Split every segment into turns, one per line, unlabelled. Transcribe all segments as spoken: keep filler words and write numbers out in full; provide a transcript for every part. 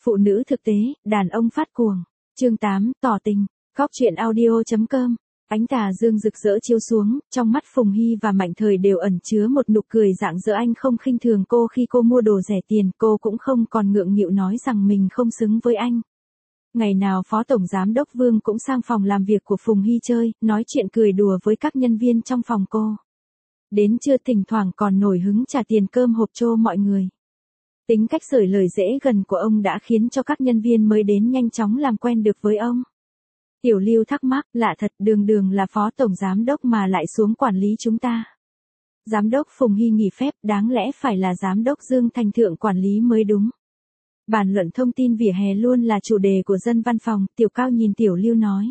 Phụ nữ thực tế, đàn ông phát cuồng. Chương tám, tỏ tình. Góc truyện audio chấm com. Ánh tà dương rực rỡ chiếu xuống, trong mắt Phùng Hy và Mạnh Thời đều ẩn chứa một nụ cười rạng rỡ. Anh không khinh thường cô khi cô mua đồ rẻ tiền, cô cũng không còn ngượng nghịu nói rằng mình không xứng với anh. Ngày nào Phó Tổng Giám đốc Vương cũng sang phòng làm việc của Phùng Hy chơi, nói chuyện cười đùa với các nhân viên trong phòng cô. Đến trưa thỉnh thoảng còn nổi hứng trả tiền cơm hộp cho mọi người. Tính cách sởi lời dễ gần của ông đã khiến cho các nhân viên mới đến nhanh chóng làm quen được với ông. Tiểu Lưu thắc mắc, lạ thật, đường đường là Phó Tổng Giám đốc mà lại xuống quản lý chúng ta. Giám đốc Phùng Hy nghỉ phép, đáng lẽ phải là Giám đốc Dương Thành Thượng quản lý mới đúng. Bàn luận thông tin vỉa hè luôn là chủ đề của dân văn phòng, Tiểu Cao nhìn Tiểu Lưu nói.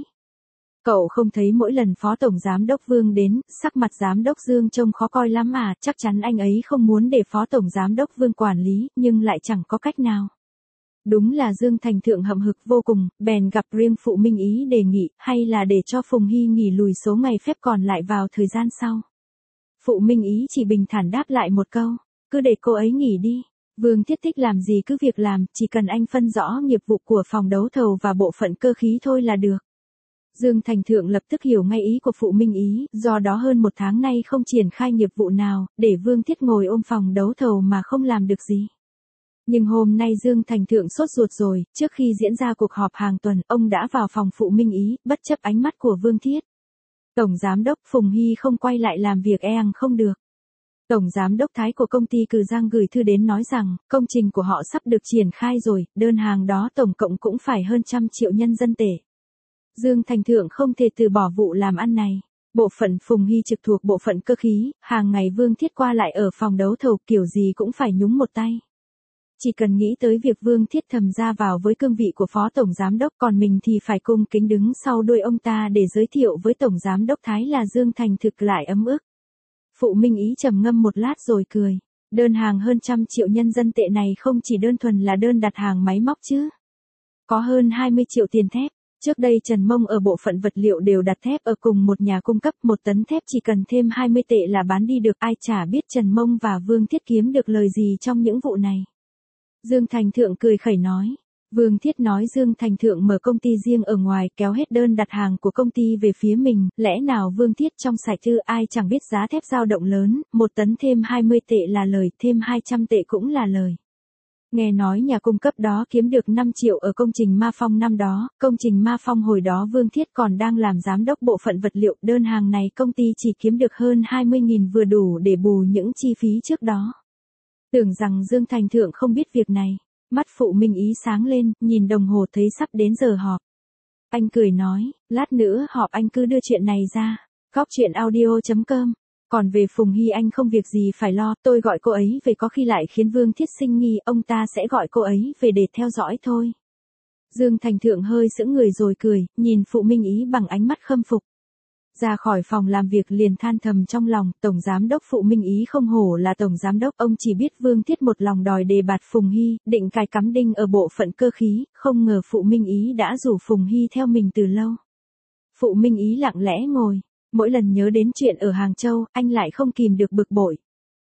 Cậu không thấy mỗi lần Phó Tổng Giám đốc Vương đến, sắc mặt Giám đốc Dương trông khó coi lắm à, chắc chắn anh ấy không muốn để Phó Tổng Giám đốc Vương quản lý, nhưng lại chẳng có cách nào. Đúng là Dương Thành Thượng hậm hực vô cùng, bèn gặp riêng Phụ Minh Ý đề nghị, hay là để cho Phùng Hy nghỉ lùi số ngày phép còn lại vào thời gian sau. Phụ Minh Ý chỉ bình thản đáp lại một câu, cứ để cô ấy nghỉ đi. Vương Thiết thích làm gì cứ việc làm, chỉ cần anh phân rõ nghiệp vụ của phòng đấu thầu và bộ phận cơ khí thôi là được. Dương Thành Thượng lập tức hiểu ngay ý của Phụ Minh Ý, do đó hơn một tháng nay không triển khai nghiệp vụ nào, để Vương Thiết ngồi ôm phòng đấu thầu mà không làm được gì. Nhưng hôm nay Dương Thành Thượng sốt ruột rồi, trước khi diễn ra cuộc họp hàng tuần, ông đã vào phòng Phụ Minh Ý, bất chấp ánh mắt của Vương Thiết. Tổng Giám đốc Phùng Hy không quay lại làm việc e rằng không được. Tổng Giám đốc Thái của công ty Cử Giang gửi thư đến nói rằng, công trình của họ sắp được triển khai rồi, đơn hàng đó tổng cộng cũng phải hơn trăm triệu nhân dân tệ. Dương Thành Thượng không thể từ bỏ vụ làm ăn này. Bộ phận Phùng Hy trực thuộc bộ phận cơ khí, hàng ngày Vương Thiết qua lại ở phòng đấu thầu kiểu gì cũng phải nhúng một tay. Chỉ cần nghĩ tới việc Vương Thiết thầm ra vào với cương vị của Phó Tổng Giám đốc, còn mình thì phải cung kính đứng sau đuôi ông ta để giới thiệu với Tổng Giám đốc Thái là Dương Thành Thực lại ấm ức. Phụ Minh Ý trầm ngâm một lát rồi cười. Đơn hàng hơn trăm triệu nhân dân tệ này không chỉ đơn thuần là đơn đặt hàng máy móc chứ. Có hơn hai mươi triệu tiền thép. Trước đây Trần Mông ở bộ phận vật liệu đều đặt thép ở cùng một nhà cung cấp, một tấn thép chỉ cần thêm hai mươi tệ là bán đi được, ai chả biết Trần Mông và Vương Thiết kiếm được lời gì trong những vụ này. Dương Thành Thượng cười khẩy nói. Vương Thiết nói Dương Thành Thượng mở công ty riêng ở ngoài, kéo hết đơn đặt hàng của công ty về phía mình, lẽ nào Vương Thiết trong sạch chứ, ai chẳng biết giá thép dao động lớn, một tấn thêm hai mươi tệ là lời, thêm hai trăm tệ cũng là lời. Nghe nói nhà cung cấp đó kiếm được năm triệu ở công trình Ma Phong năm đó, công trình Ma Phong hồi đó Vương Thiết còn đang làm giám đốc bộ phận vật liệu, đơn hàng này công ty chỉ kiếm được hơn hai mươi nghìn vừa đủ để bù những chi phí trước đó. Tưởng rằng Dương Thành Thượng không biết việc này, mắt Phụ Minh Ý sáng lên, nhìn đồng hồ thấy sắp đến giờ họp. Anh cười nói, lát nữa họp anh cứ đưa chuyện này ra. Góc truyện audio chấm com. Còn về Phùng Hy anh không việc gì phải lo, tôi gọi cô ấy về có khi lại khiến Vương Thiết sinh nghi, ông ta sẽ gọi cô ấy về để theo dõi thôi. Dương Thành Thượng hơi sững người rồi cười, nhìn Phụ Minh Ý bằng ánh mắt khâm phục. Ra khỏi phòng làm việc liền than thầm trong lòng, Tổng Giám đốc Phụ Minh Ý không hổ là Tổng Giám đốc, ông chỉ biết Vương Thiết một lòng đòi đề bạt Phùng Hy, định cài cắm đinh ở bộ phận cơ khí, không ngờ Phụ Minh Ý đã rủ Phùng Hy theo mình từ lâu. Phụ Minh Ý lặng lẽ ngồi, mỗi lần nhớ đến chuyện ở Hàng Châu, anh lại không kìm được bực bội.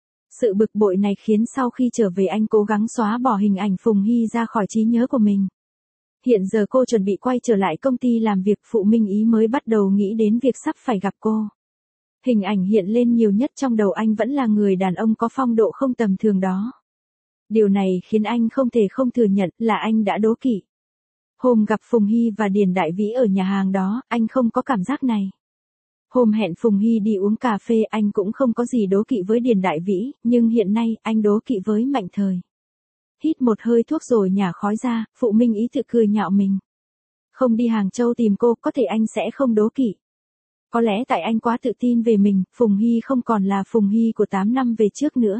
Sự bực bội này khiến sau khi trở về anh cố gắng xóa bỏ hình ảnh Phùng Hy ra khỏi trí nhớ của mình. Hiện giờ cô chuẩn bị quay trở lại công ty làm việc, Phụ Minh Ý mới bắt đầu nghĩ đến việc sắp phải gặp cô. Hình ảnh hiện lên nhiều nhất trong đầu anh vẫn là người đàn ông có phong độ không tầm thường đó. Điều này khiến anh không thể không thừa nhận là anh đã đố kỵ. Hôm gặp Phùng Hy và Điền Đại Vĩ ở nhà hàng đó, anh không có cảm giác này. Hôm hẹn Phùng Hy đi uống cà phê anh cũng không có gì đố kỵ với Điền Đại Vĩ, nhưng hiện nay anh đố kỵ với Mạnh Thời. Hít một hơi thuốc rồi nhả khói ra, Phụ Minh Ý tự cười nhạo mình. Không đi Hàng Châu tìm cô, có thể anh sẽ không đố kỵ. Có lẽ tại anh quá tự tin về mình, Phùng Hy không còn là Phùng Hy của tám năm về trước nữa.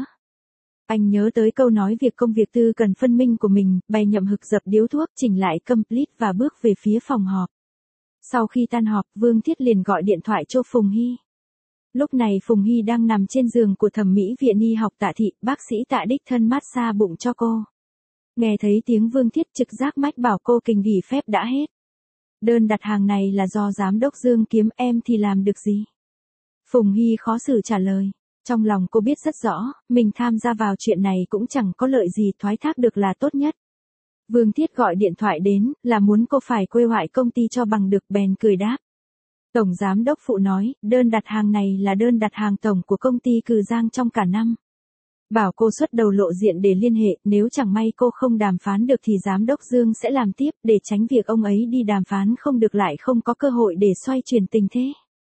Anh nhớ tới câu nói việc công việc tư cần phân minh của mình, bày nhậm hực dập điếu thuốc, chỉnh lại complete và bước về phía phòng họp. Sau khi tan họp, Vương Thiết liền gọi điện thoại cho Phùng Hy. Lúc này Phùng Hy đang nằm trên giường của thẩm mỹ viện y học Tạ Thị, bác sĩ Tạ đích thân massage bụng cho cô. Nghe thấy tiếng Vương Thiết trực giác mách bảo cô kỳ nghỉ phép đã hết. Đơn đặt hàng này là do Giám đốc Dương kiếm, em thì làm được gì? Phùng Hy khó xử trả lời. Trong lòng cô biết rất rõ, mình tham gia vào chuyện này cũng chẳng có lợi gì, thoái thác được là tốt nhất. Vương Thiết gọi điện thoại đến, là muốn cô phải quê ngoại công ty cho bằng được, bèn cười đáp. Tổng giám đốc phụ nói, đơn đặt hàng này là đơn đặt hàng tổng của công ty Cừ Giang trong cả năm. Bảo cô xuất đầu lộ diện để liên hệ, nếu chẳng may cô không đàm phán được thì giám đốc Dương sẽ làm tiếp, để tránh việc ông ấy đi đàm phán không được lại không có cơ hội để xoay chuyển tình thế.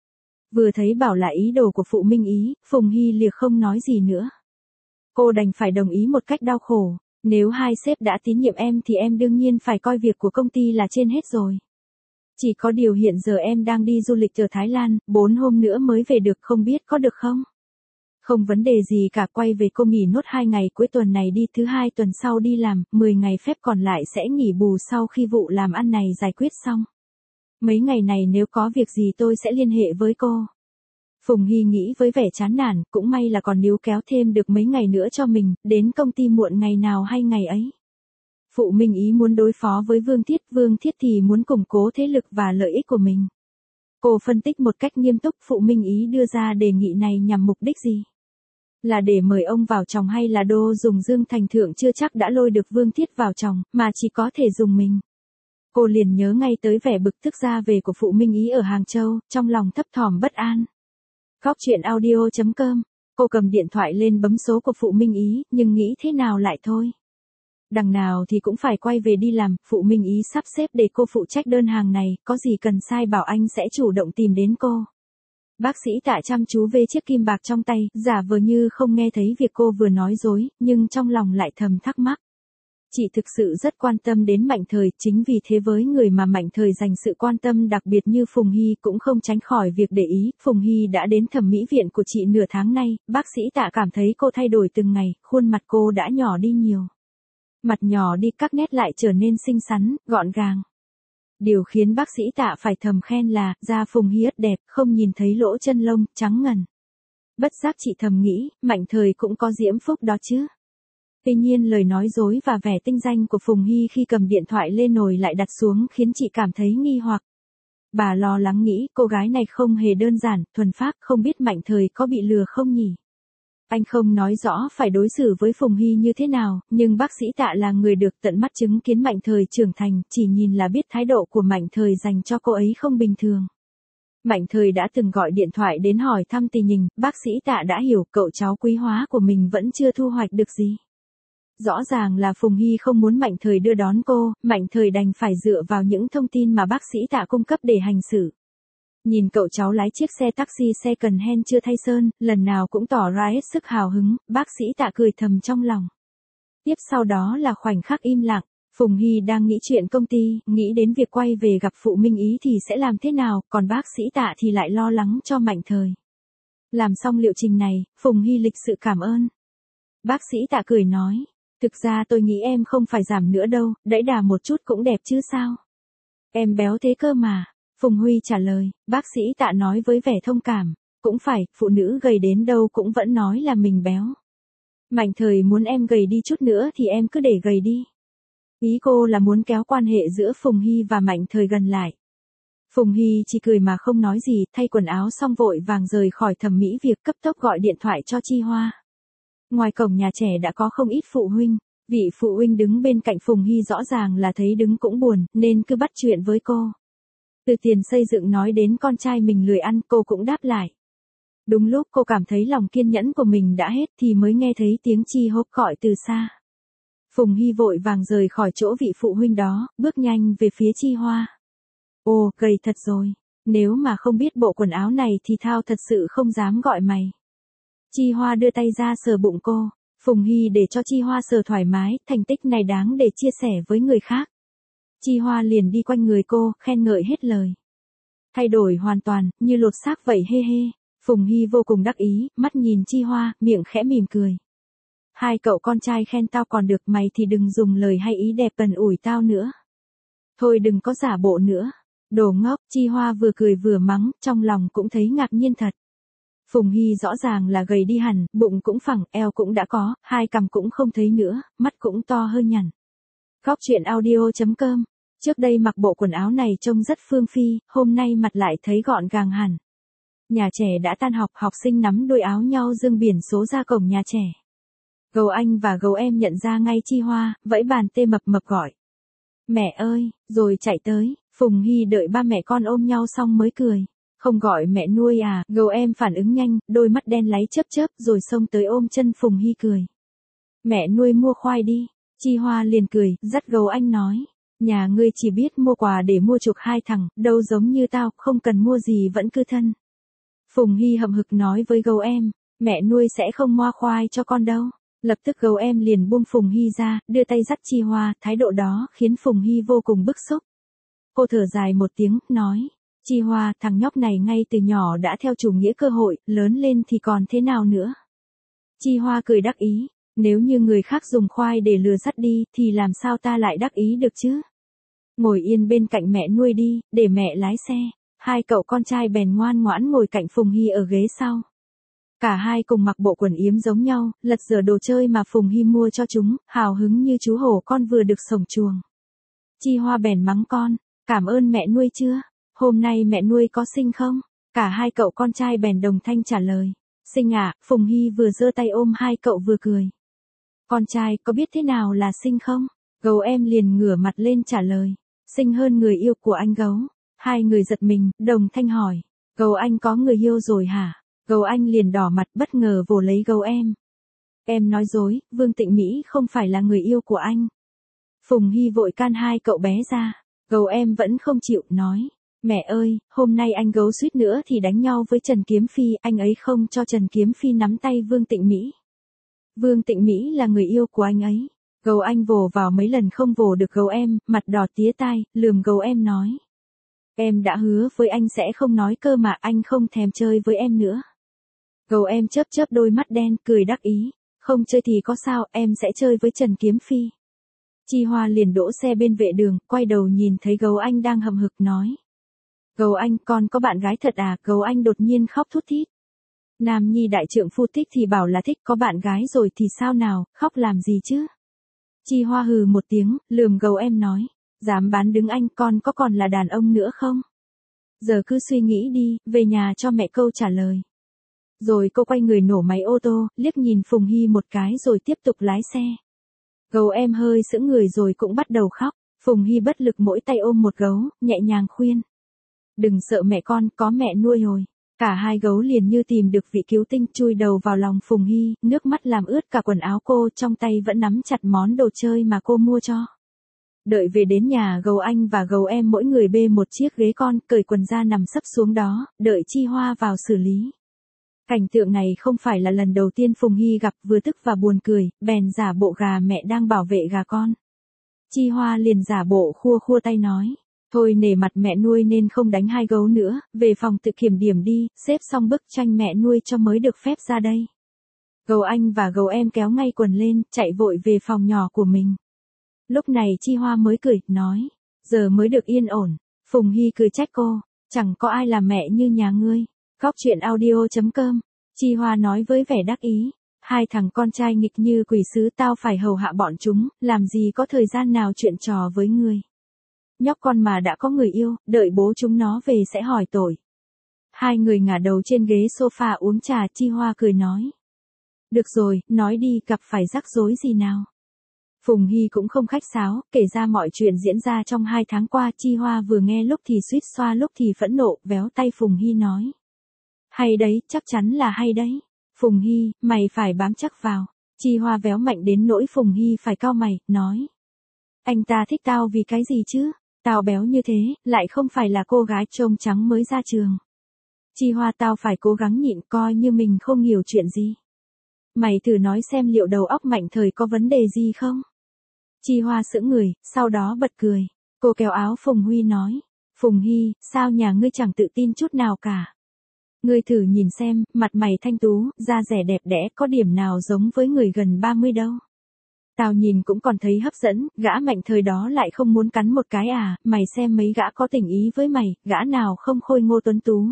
Vừa thấy bảo là ý đồ của phụ Minh Ý, Phùng Hy liệt không nói gì nữa. Cô đành phải đồng ý một cách đau khổ, nếu hai sếp đã tín nhiệm em thì em đương nhiên phải coi việc của công ty là trên hết rồi. Chỉ có điều hiện giờ em đang đi du lịch ở Thái Lan, bốn hôm nữa mới về được, không biết có được không? Không vấn đề gì cả, quay về cô nghỉ nốt hai ngày cuối tuần này đi, thứ hai tuần sau đi làm, mười ngày phép còn lại sẽ nghỉ bù sau khi vụ làm ăn này giải quyết xong. Mấy ngày này nếu có việc gì tôi sẽ liên hệ với cô. Phùng Hy nghĩ với vẻ chán nản, cũng may là còn níu kéo thêm được mấy ngày nữa cho mình, đến công ty muộn ngày nào hay ngày ấy. Phụ Minh Ý muốn đối phó với Vương Thiết, Vương Thiết thì muốn củng cố thế lực và lợi ích của mình. Cô phân tích một cách nghiêm túc, Phụ Minh Ý đưa ra đề nghị này nhằm mục đích gì? Là để mời ông vào chồng hay là đô dùng Dương Thành Thượng chưa chắc đã lôi được Vương Thiết vào chồng, mà chỉ có thể dùng mình. Cô liền nhớ ngay tới vẻ bực tức ra về của Phụ Minh Ý ở Hàng Châu, trong lòng thấp thỏm bất an. Góc chuyện audio chấm com, cô cầm điện thoại lên bấm số của Phụ Minh Ý, nhưng nghĩ thế nào lại thôi. Đằng nào thì cũng phải quay về đi làm, Phụ Minh Ý sắp xếp để cô phụ trách đơn hàng này, có gì cần sai bảo anh sẽ chủ động tìm đến cô. Bác sĩ Tạ chăm chú về chiếc kim bạc trong tay, giả vờ như không nghe thấy việc cô vừa nói dối, nhưng trong lòng lại thầm thắc mắc. Chị thực sự rất quan tâm đến Mạnh Thời, chính vì thế với người mà Mạnh Thời dành sự quan tâm đặc biệt như Phùng Hy cũng không tránh khỏi việc để ý. Phùng Hy đã đến thẩm mỹ viện của chị nửa tháng nay, bác sĩ Tạ cảm thấy cô thay đổi từng ngày, khuôn mặt cô đã nhỏ đi nhiều. Mặt nhỏ đi, các nét lại trở nên xinh xắn, gọn gàng. Điều khiến bác sĩ Tạ phải thầm khen là, da Phùng Hy ất đẹp, không nhìn thấy lỗ chân lông, trắng ngần. Bất giác chị thầm nghĩ, Mạnh Thời cũng có diễm phúc đó chứ. Tuy nhiên lời nói dối và vẻ tinh danh của Phùng Hy khi cầm điện thoại lên nồi lại đặt xuống khiến chị cảm thấy nghi hoặc. Bà lo lắng nghĩ cô gái này không hề đơn giản, thuần phác, không biết Mạnh Thời có bị lừa không nhỉ? Anh không nói rõ phải đối xử với Phùng Hy như thế nào, nhưng bác sĩ Tạ là người được tận mắt chứng kiến Mạnh Thời trưởng thành, chỉ nhìn là biết thái độ của Mạnh Thời dành cho cô ấy không bình thường. Mạnh Thời đã từng gọi điện thoại đến hỏi thăm tình hình, bác sĩ Tạ đã hiểu cậu cháu quý hóa của mình vẫn chưa thu hoạch được gì. Rõ ràng là Phùng Hy không muốn Mạnh Thời đưa đón cô, Mạnh Thời đành phải dựa vào những thông tin mà bác sĩ Tạ cung cấp để hành xử. Nhìn cậu cháu lái chiếc xe taxi second hand chưa thay sơn, lần nào cũng tỏ ra hết sức hào hứng, bác sĩ Tạ cười thầm trong lòng. Tiếp sau đó là khoảnh khắc im lặng, Phùng Hy đang nghĩ chuyện công ty, nghĩ đến việc quay về gặp Phụ Minh Ý thì sẽ làm thế nào, còn bác sĩ Tạ thì lại lo lắng cho Mạnh Thời. Làm xong liệu trình này, Phùng Hy lịch sự cảm ơn. Bác sĩ Tạ cười nói, thực ra tôi nghĩ em không phải giảm nữa đâu, đẫy đà một chút cũng đẹp chứ sao. Em béo thế cơ mà. Phùng Huy trả lời, bác sĩ Tạ nói với vẻ thông cảm, cũng phải, phụ nữ gầy đến đâu cũng vẫn nói là mình béo. Mạnh Thời muốn em gầy đi chút nữa thì em cứ để gầy đi. Ý cô là muốn kéo quan hệ giữa Phùng Hy và Mạnh Thời gần lại. Phùng Hy chỉ cười mà không nói gì, thay quần áo xong vội vàng rời khỏi thẩm mỹ việc, cấp tốc gọi điện thoại cho Chi Hoa. Ngoài cổng nhà trẻ đã có không ít phụ huynh, vị phụ huynh đứng bên cạnh Phùng Hy rõ ràng là thấy đứng cũng buồn, nên cứ bắt chuyện với cô. Từ tiền xây dựng nói đến con trai mình lười ăn, cô cũng đáp lại. Đúng lúc cô cảm thấy lòng kiên nhẫn của mình đã hết thì mới nghe thấy tiếng Chi hốp gọi từ xa. Phùng Hy vội vàng rời khỏi chỗ vị phụ huynh đó, bước nhanh về phía Chi Hoa. Ồ, gầy thật rồi, nếu mà không biết bộ quần áo này thì thao thật sự không dám gọi mày. Chi Hoa đưa tay ra sờ bụng cô, Phùng Hy để cho Chi Hoa sờ thoải mái, thành tích này đáng để chia sẻ với người khác. Chi Hoa liền đi quanh người cô, khen ngợi hết lời. Thay đổi hoàn toàn, như lột xác vậy hê hê. Phùng Hy vô cùng đắc ý, mắt nhìn Chi Hoa, miệng khẽ mỉm cười. Hai cậu con trai khen tao còn được, mày thì đừng dùng lời hay ý đẹp bần ủi tao nữa. Thôi đừng có giả bộ nữa. Đồ ngốc, Chi Hoa vừa cười vừa mắng, trong lòng cũng thấy ngạc nhiên thật. Phùng Hy rõ ràng là gầy đi hẳn, bụng cũng phẳng, eo cũng đã có, hai cằm cũng không thấy nữa, mắt cũng to hơn nhằn. Góc chuyện audio chấm com. Trước đây mặc bộ quần áo này trông rất phương phi, hôm nay mặt lại thấy gọn gàng hẳn. Nhà trẻ đã tan học, học sinh nắm đôi áo nhau dương biển số ra cổng nhà trẻ. Gấu anh và gấu em nhận ra ngay Chi Hoa, vẫy bàn tê mập mập gọi. Mẹ ơi, rồi chạy tới, Phùng Hy đợi ba mẹ con ôm nhau xong mới cười. Không gọi mẹ nuôi à, gấu em phản ứng nhanh, đôi mắt đen láy chớp chớp rồi xông tới ôm chân Phùng Hy cười. Mẹ nuôi mua khoai đi, Chi Hoa liền cười, dắt gấu anh nói. Nhà ngươi chỉ biết mua quà để mua chuộc hai thằng, đâu giống như tao, không cần mua gì vẫn cứ thân. Phùng Hy hậm hực nói với gấu em, mẹ nuôi sẽ không moa khoai cho con đâu. Lập tức gấu em liền buông Phùng Hy ra, đưa tay dắt Chi Hoa, thái độ đó khiến Phùng Hy vô cùng bức xúc. Cô thở dài một tiếng, nói, Chi Hoa, thằng nhóc này ngay từ nhỏ đã theo chủ nghĩa cơ hội, lớn lên thì còn thế nào nữa. Chi Hoa cười đắc ý, nếu như người khác dùng khoai để lừa dắt đi, thì làm sao ta lại đắc ý được chứ. Ngồi yên bên cạnh mẹ nuôi đi, để mẹ lái xe. Hai cậu con trai bèn ngoan ngoãn ngồi cạnh Phùng Hy ở ghế sau. Cả hai cùng mặc bộ quần yếm giống nhau, lật dở đồ chơi mà Phùng Hy mua cho chúng, hào hứng như chú hổ con vừa được sổng chuồng. Chi Hoa bèn mắng con, cảm ơn mẹ nuôi chưa? Hôm nay mẹ nuôi có sinh không? Cả hai cậu con trai bèn đồng thanh trả lời. Sinh ạ, à, Phùng Hy vừa giơ tay ôm hai cậu vừa cười. Con trai có biết thế nào là sinh không? Gấu em liền ngửa mặt lên trả lời. Sinh hơn người yêu của anh gấu. Hai người giật mình, đồng thanh hỏi. Gấu anh có người yêu rồi hả? Gấu anh liền đỏ mặt bất ngờ vồ lấy gấu em. Em nói dối, Vương Tịnh Mỹ không phải là người yêu của anh. Phùng Hy vội can hai cậu bé ra. Gấu em vẫn không chịu, nói. Mẹ ơi, hôm nay anh gấu suýt nữa thì đánh nhau với Trần Kiếm Phi, anh ấy không cho Trần Kiếm Phi nắm tay Vương Tịnh Mỹ. Vương Tịnh Mỹ là người yêu của anh ấy. Gấu anh vồ vào mấy lần không vồ được gấu em, mặt đỏ tía tai, lườm gấu em nói. Em đã hứa với anh sẽ không nói cơ mà anh không thèm chơi với em nữa. Gấu em chớp chớp đôi mắt đen, cười đắc ý. Không chơi thì có sao, em sẽ chơi với Trần Kiếm Phi. Chi Hoa liền đỗ xe bên vệ đường, quay đầu nhìn thấy gấu anh đang hậm hực nói. Gấu anh, con có bạn gái thật à? Gấu anh đột nhiên khóc thút thít. Nam nhi đại trượng phu thích thì bảo là thích, có bạn gái rồi thì sao nào, khóc làm gì chứ? Chi Hoa hừ một tiếng, lườm gấu em nói. Dám bán đứng anh, con có còn là đàn ông nữa không? Giờ cứ suy nghĩ đi, về nhà cho mẹ câu trả lời. Rồi cô quay người nổ máy ô tô, liếc nhìn Phùng Hy một cái rồi tiếp tục lái xe. Gấu em hơi sững người rồi cũng bắt đầu khóc. Phùng Hy bất lực mỗi tay ôm một gấu, nhẹ nhàng khuyên. Đừng sợ mẹ con, có mẹ nuôi rồi. Cả hai gấu liền như tìm được vị cứu tinh, chui đầu vào lòng Phùng Hy, nước mắt làm ướt cả quần áo cô, trong tay vẫn nắm chặt món đồ chơi mà cô mua cho. Đợi về đến nhà, gấu anh và gấu em mỗi người bê một chiếc ghế con, cởi quần ra nằm sấp xuống đó, đợi Chi Hoa vào xử lý. Cảnh tượng này không phải là lần đầu tiên Phùng Hy gặp, vừa tức và buồn cười, bèn giả bộ gà mẹ đang bảo vệ gà con. Chi Hoa liền giả bộ khua khua tay nói. Thôi nể mặt mẹ nuôi nên không đánh hai gấu nữa, về phòng tự kiểm điểm đi, xếp xong bức tranh mẹ nuôi cho mới được phép ra đây. Gấu anh và gấu em kéo ngay quần lên, chạy vội về phòng nhỏ của mình. Lúc này Chi Hoa mới cười, nói, giờ mới được yên ổn. Phùng Hy cười trách cô, chẳng có ai làm mẹ như nhà ngươi. Góc truyện audio chấm com. Chi Hoa nói với vẻ đắc ý, hai thằng con trai nghịch như quỷ sứ, tao phải hầu hạ bọn chúng, làm gì có thời gian nào chuyện trò với ngươi. Nhóc con mà đã có người yêu, đợi bố chúng nó về sẽ hỏi tội. Hai người ngả đầu trên ghế sofa uống trà, Chi Hoa cười nói. Được rồi, nói đi, gặp phải rắc rối gì nào. Phùng Hy cũng không khách sáo, kể ra mọi chuyện diễn ra trong hai tháng qua. Chi Hoa vừa nghe lúc thì suýt xoa lúc thì phẫn nộ, véo tay Phùng Hy nói. Hay đấy, chắc chắn là hay đấy. Phùng Hy, mày phải bám chắc vào. Chi Hoa véo mạnh đến nỗi Phùng Hy phải cau mày, nói. Anh ta thích tao vì cái gì chứ? Tao béo như thế, lại không phải là cô gái trông trắng mới ra trường. Chi Hoa, tao phải cố gắng nhịn, coi như mình không hiểu chuyện gì. Mày thử nói xem liệu đầu óc Mạnh Thời có vấn đề gì không? Chi Hoa sững người, sau đó bật cười. Cô kéo áo Phùng Huy nói. Phùng Hy, sao nhà ngươi chẳng tự tin chút nào cả? Ngươi thử nhìn xem, mặt mày thanh tú, da dẻ đẹp đẽ, có điểm nào giống với người gần ba mươi đâu. Tao nhìn cũng còn thấy hấp dẫn, gã Mạnh Thời đó lại không muốn cắn một cái à, mày xem mấy gã có tình ý với mày, gã nào không khôi ngô tuấn tú.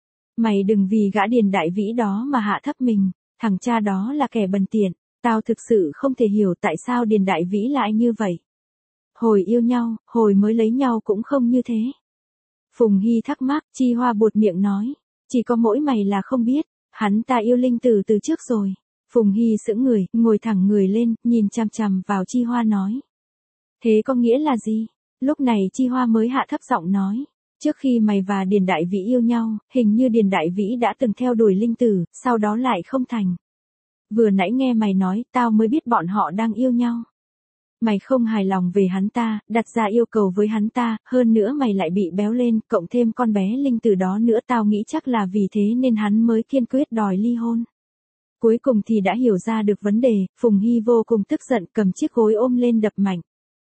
Mày đừng vì gã Điền Đại Vĩ đó mà hạ thấp mình, thằng cha đó là kẻ bần tiện, tao thực sự không thể hiểu tại sao Điền Đại Vĩ lại như vậy. Hồi yêu nhau, hồi mới lấy nhau cũng không như thế. Phùng Hy thắc mắc, Chi Hoa buột miệng nói, chỉ có mỗi mày là không biết, hắn ta yêu Linh Tử từ trước rồi. Phùng Hy sững người, ngồi thẳng người lên, nhìn chằm chằm vào Chi Hoa nói. Thế có nghĩa là gì? Lúc này Chi Hoa mới hạ thấp giọng nói. Trước khi mày và Điền Đại Vĩ yêu nhau, hình như Điền Đại Vĩ đã từng theo đuổi Linh Tử, sau đó lại không thành. Vừa nãy nghe mày nói, tao mới biết bọn họ đang yêu nhau. Mày không hài lòng về hắn ta, đặt ra yêu cầu với hắn ta, hơn nữa mày lại bị béo lên, cộng thêm con bé Linh Tử đó nữa, tao nghĩ chắc là vì thế nên hắn mới kiên quyết đòi ly hôn. Cuối cùng thì đã hiểu ra được vấn đề, Phùng Hy vô cùng tức giận, cầm chiếc gối ôm lên đập mạnh.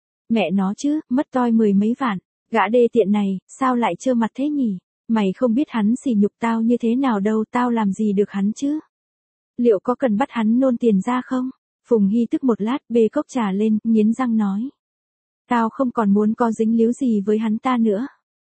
Mẹ nó chứ, mất toi mười mấy vạn, gã đê tiện này, sao lại trơ mặt thế nhỉ? Mày không biết hắn sỉ nhục tao như thế nào đâu, tao làm gì được hắn chứ? Liệu có cần bắt hắn nôn tiền ra không? Phùng Hy tức một lát, bê cốc trà lên, nghiến răng nói. Tao không còn muốn có dính líu gì với hắn ta nữa.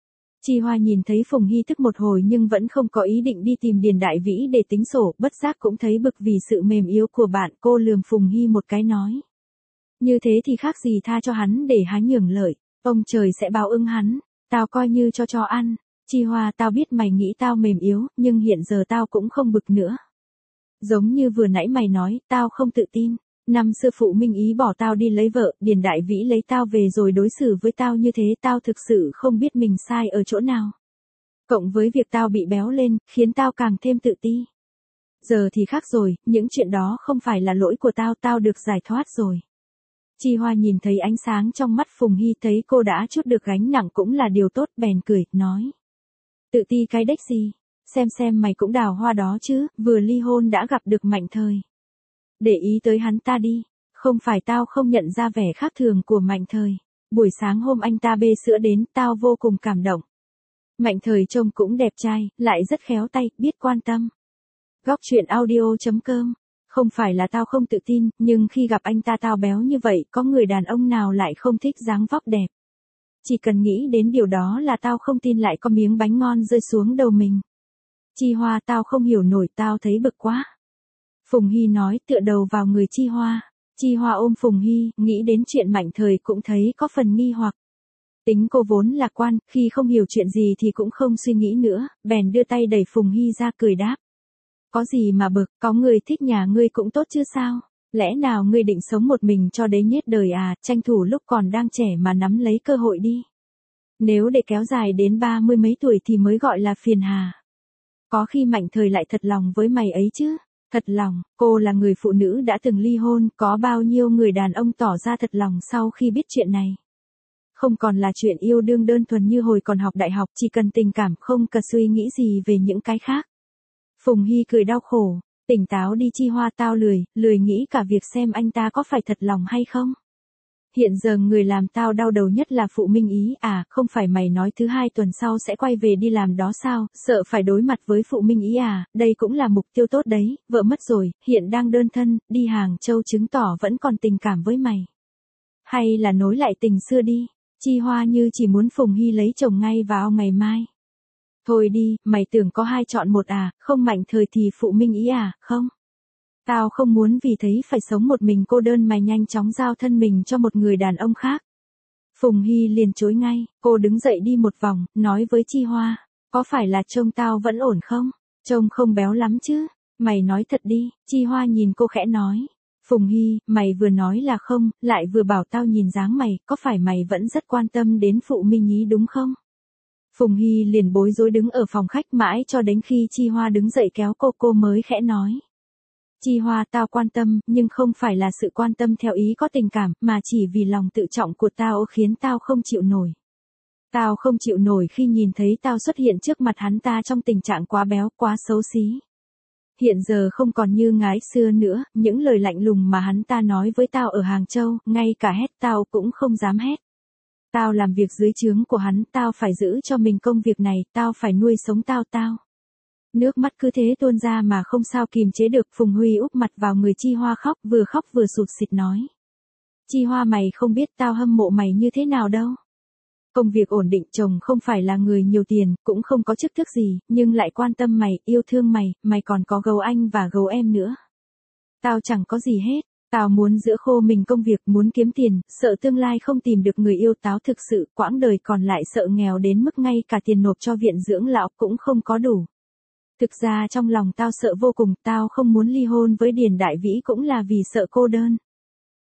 Chi Hoa nhìn thấy Phùng Hy tức một hồi nhưng vẫn không có ý định đi tìm Điền Đại Vĩ để tính sổ, bất giác cũng thấy bực vì sự mềm yếu của bạn, cô lườm Phùng Hy một cái nói. Như thế thì khác gì tha cho hắn để hắn nhường lợi, ông trời sẽ báo ứng hắn, tao coi như cho cho ăn. Chi Hoa, tao biết mày nghĩ tao mềm yếu, nhưng hiện giờ tao cũng không bực nữa. Giống như vừa nãy mày nói, tao không tự tin. Năm xưa phụ Minh Ý bỏ tao đi lấy vợ, Điền Đại Vĩ lấy tao về rồi đối xử với tao như thế, tao thực sự không biết mình sai ở chỗ nào. Cộng với việc tao bị béo lên, khiến tao càng thêm tự ti. Giờ thì khác rồi, những chuyện đó không phải là lỗi của tao, tao được giải thoát rồi. Chi Hoa nhìn thấy ánh sáng trong mắt Phùng Hy, thấy cô đã trút được gánh nặng cũng là điều tốt, bèn cười, nói. Tự ti cái đếch gì, xem xem mày cũng đào hoa đó chứ, vừa ly hôn đã gặp được Mạnh Thời. Để ý tới hắn ta đi, không phải tao không nhận ra vẻ khác thường của Mạnh Thời. Buổi sáng hôm anh ta bê sữa đến, tao vô cùng cảm động. Mạnh Thời trông cũng đẹp trai, lại rất khéo tay, biết quan tâm. Góc truyện audio chấm com. Không phải là tao không tự tin, nhưng khi gặp anh ta tao béo như vậy, có người đàn ông nào lại không thích dáng vóc đẹp. Chỉ cần nghĩ đến điều đó là tao không tin lại có miếng bánh ngon rơi xuống đầu mình. Chi Hoa, tao không hiểu nổi, tao thấy bực quá. Phùng Hy nói, tựa đầu vào người Chi Hoa. Chi Hoa ôm Phùng Hy, nghĩ đến chuyện Mạnh Thời cũng thấy có phần nghi hoặc. Tính cô vốn lạc quan, khi không hiểu chuyện gì thì cũng không suy nghĩ nữa, bèn đưa tay đẩy Phùng Hy ra cười đáp. Có gì mà bực, có người thích nhà ngươi cũng tốt chứ sao? Lẽ nào ngươi định sống một mình cho đến hết đời à, tranh thủ lúc còn đang trẻ mà nắm lấy cơ hội đi. Nếu để kéo dài đến ba mươi mấy tuổi thì mới gọi là phiền hà. Có khi Mạnh Thời lại thật lòng với mày ấy chứ. Thật lòng, cô là người phụ nữ đã từng ly hôn, có bao nhiêu người đàn ông tỏ ra thật lòng sau khi biết chuyện này. Không còn là chuyện yêu đương đơn thuần như hồi còn học đại học, chỉ cần tình cảm, không cần suy nghĩ gì về những cái khác. Phùng Hy cười đau khổ, tỉnh táo đi Chi Hoa, tao lười, lười nghĩ cả việc xem anh ta có phải thật lòng hay không. Hiện giờ người làm tao đau đầu nhất là phụ Minh Ý, à, không phải mày nói thứ hai tuần sau sẽ quay về đi làm đó sao, sợ phải đối mặt với phụ Minh Ý à, đây cũng là mục tiêu tốt đấy, vợ mất rồi, hiện đang đơn thân, đi Hàng Châu chứng tỏ vẫn còn tình cảm với mày. Hay là nối lại tình xưa đi, Chi Hoa như chỉ muốn Phùng Hy lấy chồng ngay vào ngày mai. Thôi đi, mày tưởng có hai chọn một à, không Mạnh Thời thì phụ Minh Ý à, không? Tao không muốn vì thấy phải sống một mình cô đơn mà nhanh chóng giao thân mình cho một người đàn ông khác. Phùng Hy liền chối ngay, cô đứng dậy đi một vòng, nói với Chi Hoa, có phải là trông tao vẫn ổn không? Trông không béo lắm chứ? Mày nói thật đi, Chi Hoa nhìn cô khẽ nói. Phùng Hy, mày vừa nói là không, lại vừa bảo tao nhìn dáng mày, có phải mày vẫn rất quan tâm đến phụ Minh Ý đúng không? Phùng Hy liền bối rối đứng ở phòng khách mãi cho đến khi Chi Hoa đứng dậy kéo cô, cô mới khẽ nói. Chi Hoa, tao quan tâm, nhưng không phải là sự quan tâm theo ý có tình cảm, mà chỉ vì lòng tự trọng của tao khiến tao không chịu nổi. Tao không chịu nổi khi nhìn thấy tao xuất hiện trước mặt hắn ta trong tình trạng quá béo, quá xấu xí. Hiện giờ không còn như ngái xưa nữa, những lời lạnh lùng mà hắn ta nói với tao ở Hàng Châu, ngay cả hét tao cũng không dám hét. Tao làm việc dưới trướng của hắn, tao phải giữ cho mình công việc này, tao phải nuôi sống tao tao. Nước mắt cứ thế tuôn ra mà không sao kìm chế được. Phùng Huy úp mặt vào người Chi Hoa khóc, vừa khóc vừa sụt sịt nói. Chi Hoa, mày không biết tao hâm mộ mày như thế nào đâu. Công việc ổn định, chồng không phải là người nhiều tiền, cũng không có chức thức gì, nhưng lại quan tâm mày, yêu thương mày, mày còn có gấu anh và gấu em nữa. Tao chẳng có gì hết, tao muốn giữa khô mình công việc, muốn kiếm tiền, sợ tương lai không tìm được người yêu, táo thực sự, quãng đời còn lại sợ nghèo đến mức ngay cả tiền nộp cho viện dưỡng lão cũng không có đủ. Thực ra trong lòng tao sợ vô cùng, tao không muốn ly hôn với Điền Đại Vĩ cũng là vì sợ cô đơn.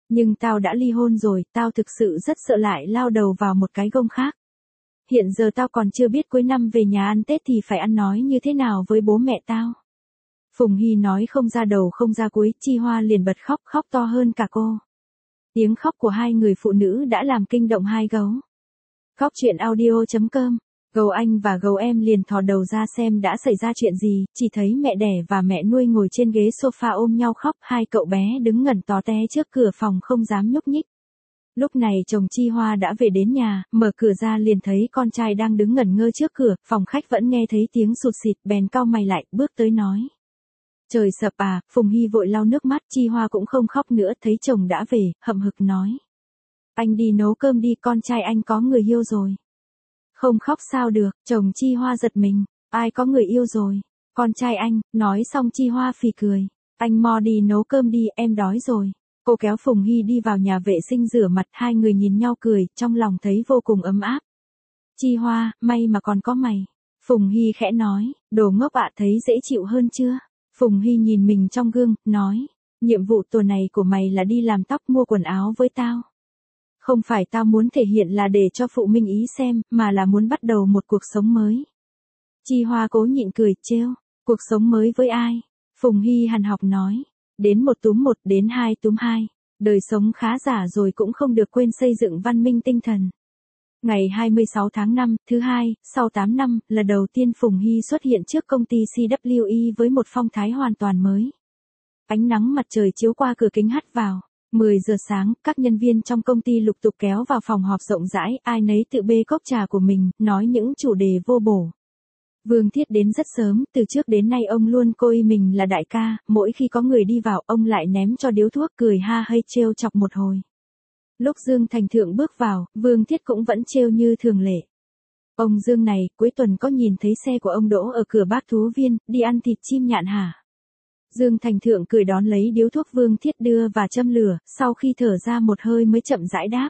Nhưng tao đã ly hôn rồi, tao thực sự rất sợ lại lao đầu vào một cái gông khác. Hiện giờ tao còn chưa biết cuối năm về nhà ăn Tết thì phải ăn nói như thế nào với bố mẹ tao. Phùng Hy nói không ra đầu không ra cuối, Chi Hoa liền bật khóc, khóc to hơn cả cô. Tiếng khóc của hai người phụ nữ đã làm kinh động hai gấu. Khóc chuyện audio chấm com. Gấu anh và gấu em liền thò đầu ra xem đã xảy ra chuyện gì, chỉ thấy mẹ đẻ và mẹ nuôi ngồi trên ghế sofa ôm nhau khóc, hai cậu bé đứng ngẩn tó té trước cửa phòng không dám nhúc nhích. Lúc này chồng Chi Hoa đã về đến nhà, mở cửa ra liền thấy con trai đang đứng ngẩn ngơ trước cửa, phòng khách vẫn nghe thấy tiếng sụt xịt, bèn cau mày lại, bước tới nói. Trời sập à, Phùng Hy vội lau nước mắt, Chi Hoa cũng không khóc nữa, thấy chồng đã về, hậm hực nói. Anh đi nấu cơm đi, con trai anh có người yêu rồi. Không khóc sao được, chồng Chi Hoa giật mình, ai có người yêu rồi, con trai anh, nói xong Chi Hoa phì cười. Anh mo đi nấu cơm đi, em đói rồi. Cô kéo Phùng Hy đi vào nhà vệ sinh rửa mặt, hai người nhìn nhau cười, trong lòng thấy vô cùng ấm áp. Chi Hoa, may mà còn có mày. Phùng Hy khẽ nói, đồ ngốc ạ, thấy dễ chịu hơn chưa? Phùng Hy nhìn mình trong gương, nói, nhiệm vụ tuần này của mày là đi làm tóc mua quần áo với tao. Không phải tao muốn thể hiện là để cho phụ minh ý xem, mà là muốn bắt đầu một cuộc sống mới. Chi Hoa cố nhịn cười, trêu, cuộc sống mới với ai? Phùng Hy hằn học nói, đến một túm một, đến hai túm hai. Đời sống khá giả rồi cũng không được quên xây dựng văn minh tinh thần. Ngày hai mươi sáu tháng năm, thứ hai, sau tám năm, lần đầu tiên Phùng Hy xuất hiện trước công ty xê vê kép với một phong thái hoàn toàn mới. Ánh nắng mặt trời chiếu qua cửa kính hắt vào. mười giờ sáng, các nhân viên trong công ty lục tục kéo vào phòng họp rộng rãi, ai nấy tự bê cốc trà của mình, nói những chủ đề vô bổ. Vương Thiết đến rất sớm, từ trước đến nay ông luôn coi mình là đại ca, mỗi khi có người đi vào, ông lại ném cho điếu thuốc, cười ha hây trêu chọc một hồi. Lúc Dương Thành Thượng bước vào, Vương Thiết cũng vẫn trêu như thường lệ. Ông Dương này, cuối tuần có nhìn thấy xe của ông đỗ ở cửa Bác Thú Viên, đi ăn thịt chim nhạn hả? Dương Thành Thượng cười đón lấy điếu thuốc Vương Thiết đưa và châm lửa, sau khi thở ra một hơi mới chậm rãi đáp.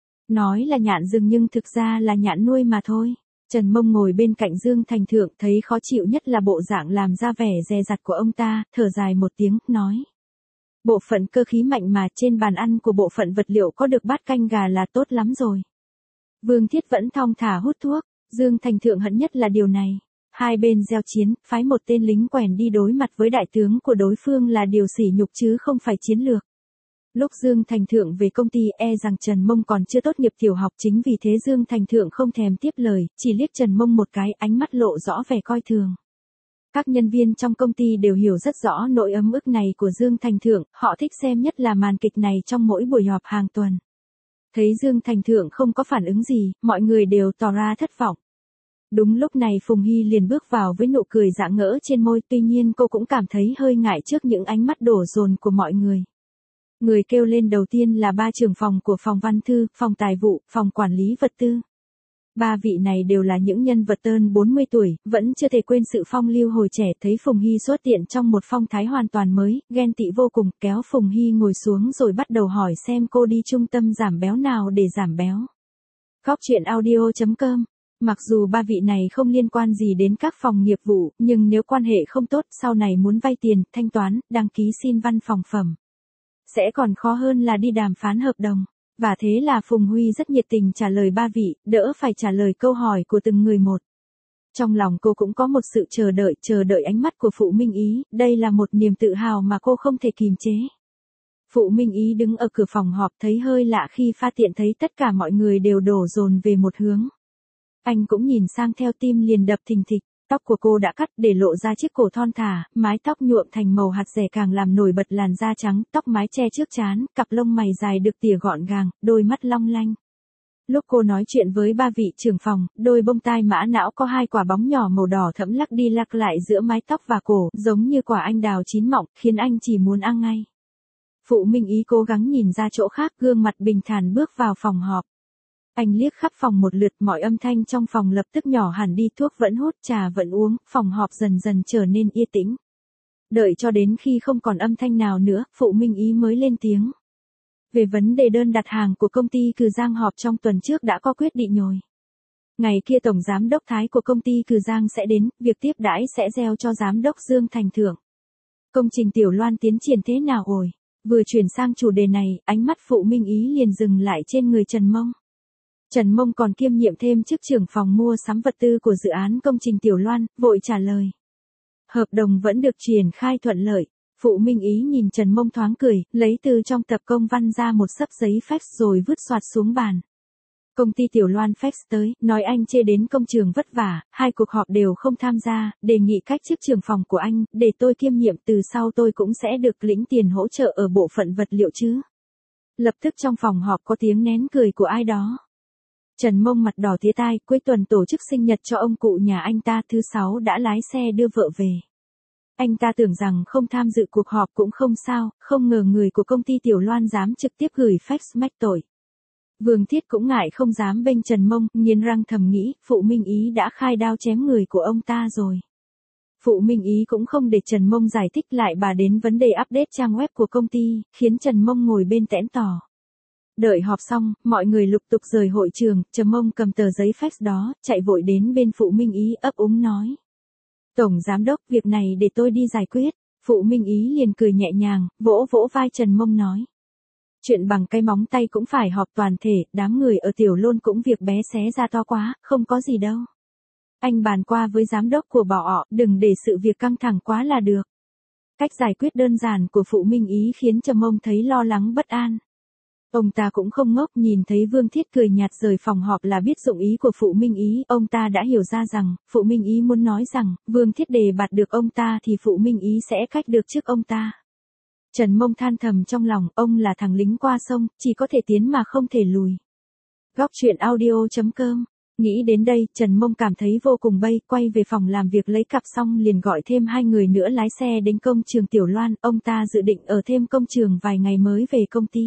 Nói là nhạn rừng nhưng thực ra là nhạn nuôi mà thôi. Trần Mông ngồi bên cạnh Dương Thành Thượng thấy khó chịu nhất là bộ dạng làm ra vẻ dè dặt của ông ta, thở dài một tiếng, nói. Bộ phận cơ khí mạnh mà trên bàn ăn của bộ phận vật liệu có được bát canh gà là tốt lắm rồi. Vương Thiết vẫn thong thả hút thuốc, Dương Thành Thượng hận nhất là điều này. Hai bên gieo chiến, phái một tên lính quèn đi đối mặt với đại tướng của đối phương là điều sỉ nhục chứ không phải chiến lược. Lúc Dương Thành Thượng về công ty e rằng Trần Mông còn chưa tốt nghiệp tiểu học, chính vì thế Dương Thành Thượng không thèm tiếp lời, chỉ liếc Trần Mông một cái, ánh mắt lộ rõ vẻ coi thường. Các nhân viên trong công ty đều hiểu rất rõ nỗi ấm ức này của Dương Thành Thượng, họ thích xem nhất là màn kịch này trong mỗi buổi họp hàng tuần. Thấy Dương Thành Thượng không có phản ứng gì, mọi người đều tỏ ra thất vọng. Đúng lúc này Phùng Hy liền bước vào với nụ cười rạng ngỡ trên môi, tuy nhiên cô cũng cảm thấy hơi ngại trước những ánh mắt đổ dồn của mọi người. Người kêu lên đầu tiên là ba trưởng phòng của phòng văn thư, phòng tài vụ, phòng quản lý vật tư. Ba vị này đều là những nhân vật tơn bốn mươi tuổi, vẫn chưa thể quên sự phong lưu hồi trẻ, thấy Phùng Hy xuất hiện trong một phong thái hoàn toàn mới, ghen tị vô cùng, kéo Phùng Hy ngồi xuống rồi bắt đầu hỏi xem cô đi trung tâm giảm béo nào để giảm béo. Khóc chuyện audio chấm com. Mặc dù ba vị này không liên quan gì đến các phòng nghiệp vụ, nhưng nếu quan hệ không tốt, sau này muốn vay tiền, thanh toán, đăng ký xin văn phòng phẩm, sẽ còn khó hơn là đi đàm phán hợp đồng. Và thế là Phùng Huy rất nhiệt tình trả lời ba vị, đỡ phải trả lời câu hỏi của từng người một. Trong lòng cô cũng có một sự chờ đợi, chờ đợi ánh mắt của Phụ Minh Ý, đây là một niềm tự hào mà cô không thể kìm chế. Phụ Minh Ý đứng ở cửa phòng họp thấy hơi lạ khi pha tiện thấy tất cả mọi người đều đổ dồn về một hướng. Anh cũng nhìn sang theo tim liền đập thình thịch, tóc của cô đã cắt để lộ ra chiếc cổ thon thả, mái tóc nhuộm thành màu hạt dẻ càng làm nổi bật làn da trắng, tóc mái che trước trán, cặp lông mày dài được tỉa gọn gàng, đôi mắt long lanh. Lúc cô nói chuyện với ba vị trưởng phòng, đôi bông tai mã não có hai quả bóng nhỏ màu đỏ thẫm lắc đi lắc lại giữa mái tóc và cổ, giống như quả anh đào chín mọng, khiến anh chỉ muốn ăn ngay. Phụ Minh Ý cố gắng nhìn ra chỗ khác, gương mặt bình thản bước vào phòng họp. Anh liếc khắp phòng một lượt, mọi âm thanh trong phòng lập tức nhỏ hẳn đi, thuốc vẫn hút, trà vẫn uống, phòng họp dần dần trở nên yên tĩnh. Đợi cho đến khi không còn âm thanh nào nữa, Phụ Minh Ý mới lên tiếng. Về vấn đề đơn đặt hàng của công ty Cừ Giang, họp trong tuần trước đã có quyết định rồi. Ngày kia Tổng Giám đốc Thái của công ty Cừ Giang sẽ đến, việc tiếp đãi sẽ gieo cho Giám đốc Dương Thành Thượng. Công trình Tiểu Loan tiến triển thế nào rồi? Vừa chuyển sang chủ đề này, ánh mắt Phụ Minh Ý liền dừng lại trên người Trần Mông. Trần Mông còn kiêm nhiệm thêm chức trưởng phòng mua sắm vật tư của dự án công trình Tiểu Loan, vội trả lời. Hợp đồng vẫn được triển khai thuận lợi. Phụ Minh Ý nhìn Trần Mông thoáng cười, lấy từ trong tập công văn ra một xấp giấy fax rồi vứt soạt xuống bàn. Công ty Tiểu Loan fax tới, nói anh chê đến công trường vất vả, hai cuộc họp đều không tham gia, đề nghị cách chức trưởng phòng của anh, để tôi kiêm nhiệm từ sau tôi cũng sẽ được lĩnh tiền hỗ trợ ở bộ phận vật liệu chứ. Lập tức trong phòng họp có tiếng nén cười của ai đó. Trần Mông mặt đỏ tía tai, cuối tuần tổ chức sinh nhật cho ông cụ nhà anh ta, thứ sáu đã lái xe đưa vợ về. Anh ta tưởng rằng không tham dự cuộc họp cũng không sao, không ngờ người của công ty Tiểu Loan dám trực tiếp gửi fax mách tội. Vương Thiết cũng ngại không dám bênh Trần Mông, nghiến răng thầm nghĩ, Phụ Minh Ý đã khai đao chém người của ông ta rồi. Phụ Minh Ý cũng không để Trần Mông giải thích lại bà đến vấn đề update trang web của công ty, khiến Trần Mông ngồi bên tẽn tò. Đợi họp xong, mọi người lục tục rời hội trường, Trần Mông cầm tờ giấy fax đó, chạy vội đến bên Phụ Minh Ý ấp úng nói. Tổng Giám đốc, việc này để tôi đi giải quyết. Phụ Minh Ý liền cười nhẹ nhàng, vỗ vỗ vai Trần Mông nói. Chuyện bằng cái móng tay cũng phải họp toàn thể, đám người ở Tiểu Lôn cũng việc bé xé ra to quá, không có gì đâu. Anh bàn qua với giám đốc của bảo họ, đừng để sự việc căng thẳng quá là được. Cách giải quyết đơn giản của Phụ Minh Ý khiến Trần Mông thấy lo lắng bất an. Ông ta cũng không ngốc, nhìn thấy Vương Thiết cười nhạt rời phòng họp là biết dụng ý của Phụ Minh Ý, ông ta đã hiểu ra rằng, Phụ Minh Ý muốn nói rằng, Vương Thiết đề bạt được ông ta thì Phụ Minh Ý sẽ cách được trước ông ta. Trần Mông than thầm trong lòng, ông là thằng lính qua sông, chỉ có thể tiến mà không thể lùi. Góc truyện audio chấm com. Nghĩ đến đây, Trần Mông cảm thấy vô cùng bay, quay về phòng làm việc lấy cặp xong liền gọi thêm hai người nữa lái xe đến công trường Tiểu Loan, ông ta dự định ở thêm công trường vài ngày mới về công ty.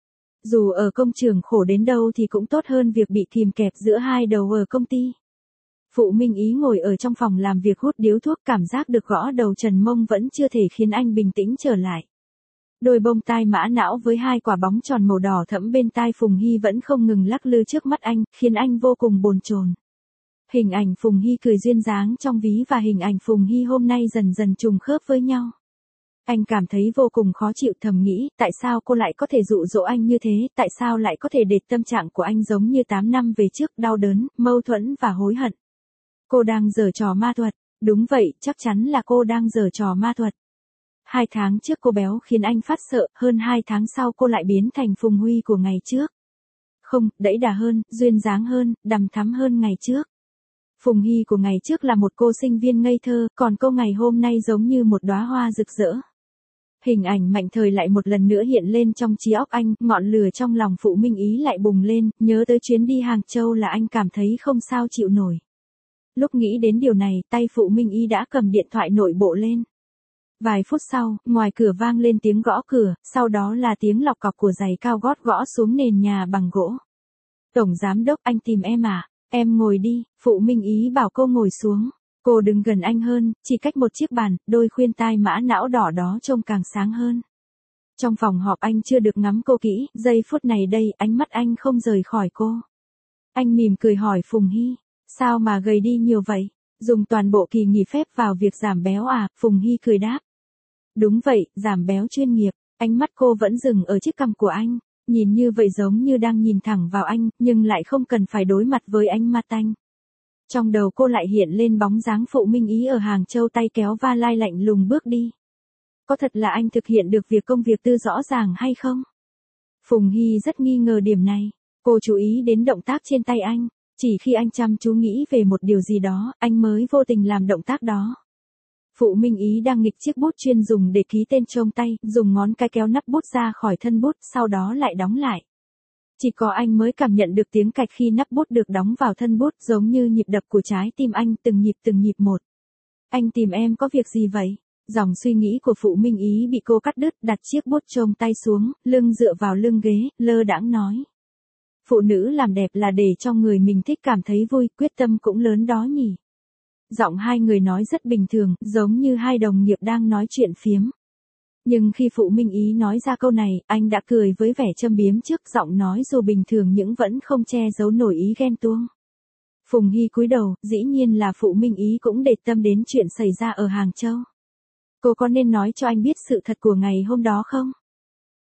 Dù ở công trường khổ đến đâu thì cũng tốt hơn việc bị kìm kẹp giữa hai đầu ở công ty. Phụ Minh Ý ngồi ở trong phòng làm việc hút điếu thuốc, cảm giác được gõ đầu Trần Mông vẫn chưa thể khiến anh bình tĩnh trở lại. Đôi bông tai mã não với hai quả bóng tròn màu đỏ thẫm bên tai Phùng Hy vẫn không ngừng lắc lư trước mắt anh, khiến anh vô cùng bồn chồn. Hình ảnh Phùng Hy cười duyên dáng trong ví và hình ảnh Phùng Hy hôm nay dần dần trùng khớp với nhau. Anh cảm thấy vô cùng khó chịu, thầm nghĩ, tại sao cô lại có thể dụ dỗ anh như thế, tại sao lại có thể để tâm trạng của anh giống như tám năm về trước, đau đớn, mâu thuẫn và hối hận. Cô đang giở trò ma thuật, đúng vậy, chắc chắn là cô đang giở trò ma thuật. Hai tháng trước cô béo khiến anh phát sợ, hơn hai tháng sau cô lại biến thành Phùng Huy của ngày trước. Không, đẫy đà hơn, duyên dáng hơn, đằm thắm hơn ngày trước. Phùng Hy của ngày trước là một cô sinh viên ngây thơ, còn cô ngày hôm nay giống như một đóa hoa rực rỡ. Hình ảnh Mạnh Thời lại một lần nữa hiện lên trong trí óc anh, ngọn lửa trong lòng Phụ Minh Ý lại bùng lên, nhớ tới chuyến đi Hàng Châu là anh cảm thấy không sao chịu nổi. Lúc nghĩ đến điều này, tay Phụ Minh Ý đã cầm điện thoại nội bộ lên. Vài phút sau, ngoài cửa vang lên tiếng gõ cửa, sau đó là tiếng lọc cọc của giày cao gót gõ xuống nền nhà bằng gỗ. Tổng Giám đốc, anh tìm em à? Em ngồi đi, Phụ Minh Ý bảo cô ngồi xuống. Cô đứng gần anh hơn, chỉ cách một chiếc bàn, đôi khuyên tai mã não đỏ đó trông càng sáng hơn. Trong phòng họp anh chưa được ngắm cô kỹ, giây phút này đây, ánh mắt anh không rời khỏi cô. Anh mỉm cười hỏi Phùng Hy, sao mà gầy đi nhiều vậy? Dùng toàn bộ kỳ nghỉ phép vào việc giảm béo à? Phùng Hy cười đáp. Đúng vậy, giảm béo chuyên nghiệp. Ánh mắt cô vẫn dừng ở chiếc cằm của anh, nhìn như vậy giống như đang nhìn thẳng vào anh, nhưng lại không cần phải đối mặt với ánh mắt anh. Trong đầu cô lại hiện lên bóng dáng Phụ Minh Ý ở Hàng Châu tay kéo va lai lạnh lùng bước đi. Có thật là anh thực hiện được việc công việc tư rõ ràng hay không? Phùng Hy rất nghi ngờ điểm này. Cô chú ý đến động tác trên tay anh. Chỉ khi anh chăm chú nghĩ về một điều gì đó, anh mới vô tình làm động tác đó. Phụ Minh Ý đang nghịch chiếc bút chuyên dùng để ký tên trong tay, dùng ngón cái kéo nắp bút ra khỏi thân bút, sau đó lại đóng lại. Chỉ có anh mới cảm nhận được tiếng cạch khi nắp bút được đóng vào thân bút, giống như nhịp đập của trái tim anh, từng nhịp từng nhịp một. Anh tìm em có việc gì vậy? Dòng suy nghĩ của Phụ Minh Ý bị cô cắt đứt, đặt chiếc bút trong tay xuống, lưng dựa vào lưng ghế, lơ đãng nói. Phụ nữ làm đẹp là để cho người mình thích cảm thấy vui, quyết tâm cũng lớn đó nhỉ. Giọng hai người nói rất bình thường, giống như hai đồng nghiệp đang nói chuyện phiếm. Nhưng khi Phụ Minh Ý nói ra câu này, anh đã cười với vẻ châm biếm trước, giọng nói dù bình thường nhưng vẫn không che giấu nổi ý ghen tuông. Phùng Hy cúi đầu, dĩ nhiên là Phụ Minh Ý cũng để tâm đến chuyện xảy ra ở Hàng Châu. Cô có nên nói cho anh biết sự thật của ngày hôm đó không?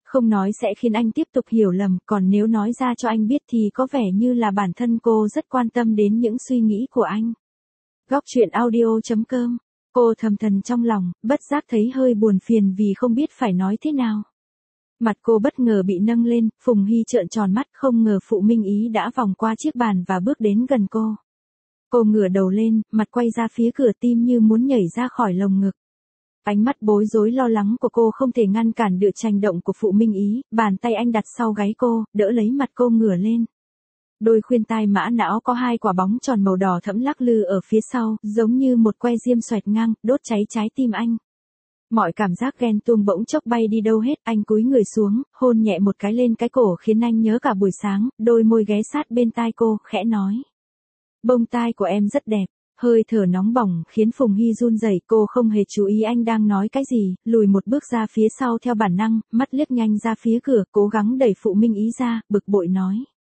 Không nói sẽ khiến anh tiếp tục hiểu lầm, còn nếu nói ra cho anh biết thì có vẻ như là bản thân cô rất quan tâm đến những suy nghĩ của anh. Góc truyện audio chấm com. Cô thầm thầm trong lòng, bất giác thấy hơi buồn phiền vì không biết phải nói thế nào. Mặt cô bất ngờ bị nâng lên, Phùng Hy trợn tròn mắt, không ngờ Phụ Minh Ý đã vòng qua chiếc bàn và bước đến gần cô. Cô ngửa đầu lên, mặt quay ra phía cửa, tim như muốn nhảy ra khỏi lồng ngực. Ánh mắt bối rối lo lắng của cô không thể ngăn cản được hành động của Phụ Minh Ý, bàn tay anh đặt sau gáy cô, đỡ lấy mặt cô ngửa lên. Đôi khuyên tai mã não có hai quả bóng tròn màu đỏ thẫm lắc lư ở phía sau, giống như một que diêm xoẹt ngang, đốt cháy trái tim anh. Mọi cảm giác ghen tuông bỗng chốc bay đi đâu hết, anh cúi người xuống, hôn nhẹ một cái lên cái cổ khiến anh nhớ cả buổi sáng, đôi môi ghé sát bên tai cô, khẽ nói. Bông tai của em rất đẹp. Hơi thở nóng bỏng khiến Phùng Hy run rẩy, cô không hề chú ý anh đang nói cái gì, lùi một bước ra phía sau theo bản năng, mắt liếc nhanh ra phía cửa, cố gắng đẩy Phụ Minh Ý ra, bực bội nói.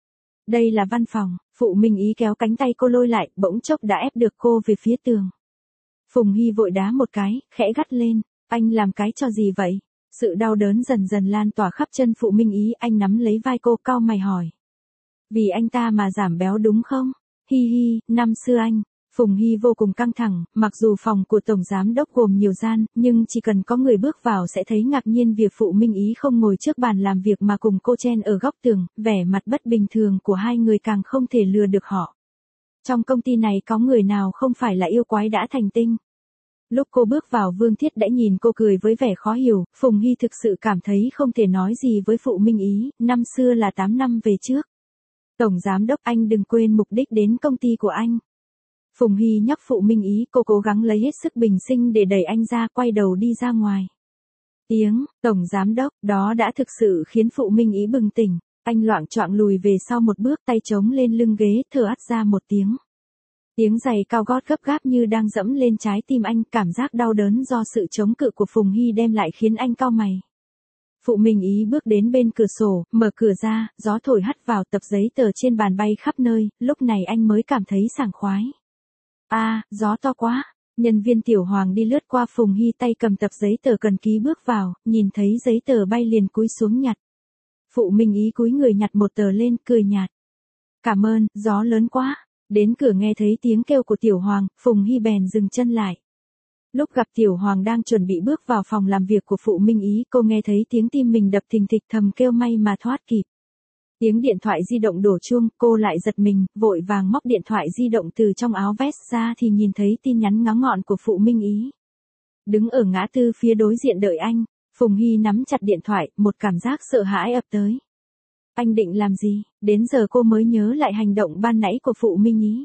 Đây là văn phòng. Phụ Minh Ý kéo cánh tay cô lôi lại, bỗng chốc đã ép được cô về phía tường. Phùng Hy vội đá một cái, khẽ gắt lên, anh làm cái trò gì vậy? Sự đau đớn dần dần lan tỏa khắp chân Phụ Minh Ý, anh nắm lấy vai cô, cau mày hỏi. Vì anh ta mà giảm béo đúng không? Hi hi, năm xưa anh. Phùng Hy vô cùng căng thẳng, mặc dù phòng của Tổng Giám Đốc gồm nhiều gian, nhưng chỉ cần có người bước vào sẽ thấy ngạc nhiên việc Phụ Minh Ý không ngồi trước bàn làm việc mà cùng cô chen ở góc tường, vẻ mặt bất bình thường của hai người càng không thể lừa được họ. Trong công ty này có người nào không phải là yêu quái đã thành tinh. Lúc cô bước vào Vương Thiết đã nhìn cô cười với vẻ khó hiểu, Phùng Hy thực sự cảm thấy không thể nói gì với Phụ Minh Ý, năm xưa là tám năm về trước. Tổng Giám Đốc, anh đừng quên mục đích đến công ty của anh. Phùng Hy nhắc Phụ Minh Ý, cô cố gắng lấy hết sức bình sinh để đẩy anh ra, quay đầu đi ra ngoài. Tiếng, Tổng Giám Đốc, đó đã thực sự khiến Phụ Minh Ý bừng tỉnh, anh loạng choạng lùi về sau một bước, tay chống lên lưng ghế, thở ắt ra một tiếng. Tiếng giày cao gót gấp gáp như đang dẫm lên trái tim anh, cảm giác đau đớn do sự chống cự của Phùng Hy đem lại khiến anh cau mày. Phụ Minh Ý bước đến bên cửa sổ, mở cửa ra, gió thổi hắt vào, tập giấy tờ trên bàn bay khắp nơi, lúc này anh mới cảm thấy sảng khoái. A, à, gió to quá. Nhân viên Tiểu Hoàng đi lướt qua Phùng Hy, tay cầm tập giấy tờ cần ký bước vào, nhìn thấy giấy tờ bay liền cúi xuống nhặt. Phụ Minh Ý cúi người nhặt một tờ lên, cười nhạt. Cảm ơn, gió lớn quá. Đến cửa nghe thấy tiếng kêu của Tiểu Hoàng, Phùng Hy bèn dừng chân lại. Lúc gặp Tiểu Hoàng đang chuẩn bị bước vào phòng làm việc của Phụ Minh Ý, cô nghe thấy tiếng tim mình đập thình thịch, thầm kêu may mà thoát kịp. Tiếng điện thoại di động đổ chuông, cô lại giật mình, vội vàng móc điện thoại di động từ trong áo vest ra thì nhìn thấy tin nhắn ngắn gọn của Phụ Minh Ý. Đứng ở ngã tư phía đối diện đợi anh, Phùng Hy nắm chặt điện thoại, một cảm giác sợ hãi ập tới. Anh định làm gì? Đến giờ cô mới nhớ lại hành động ban nãy của Phụ Minh Ý.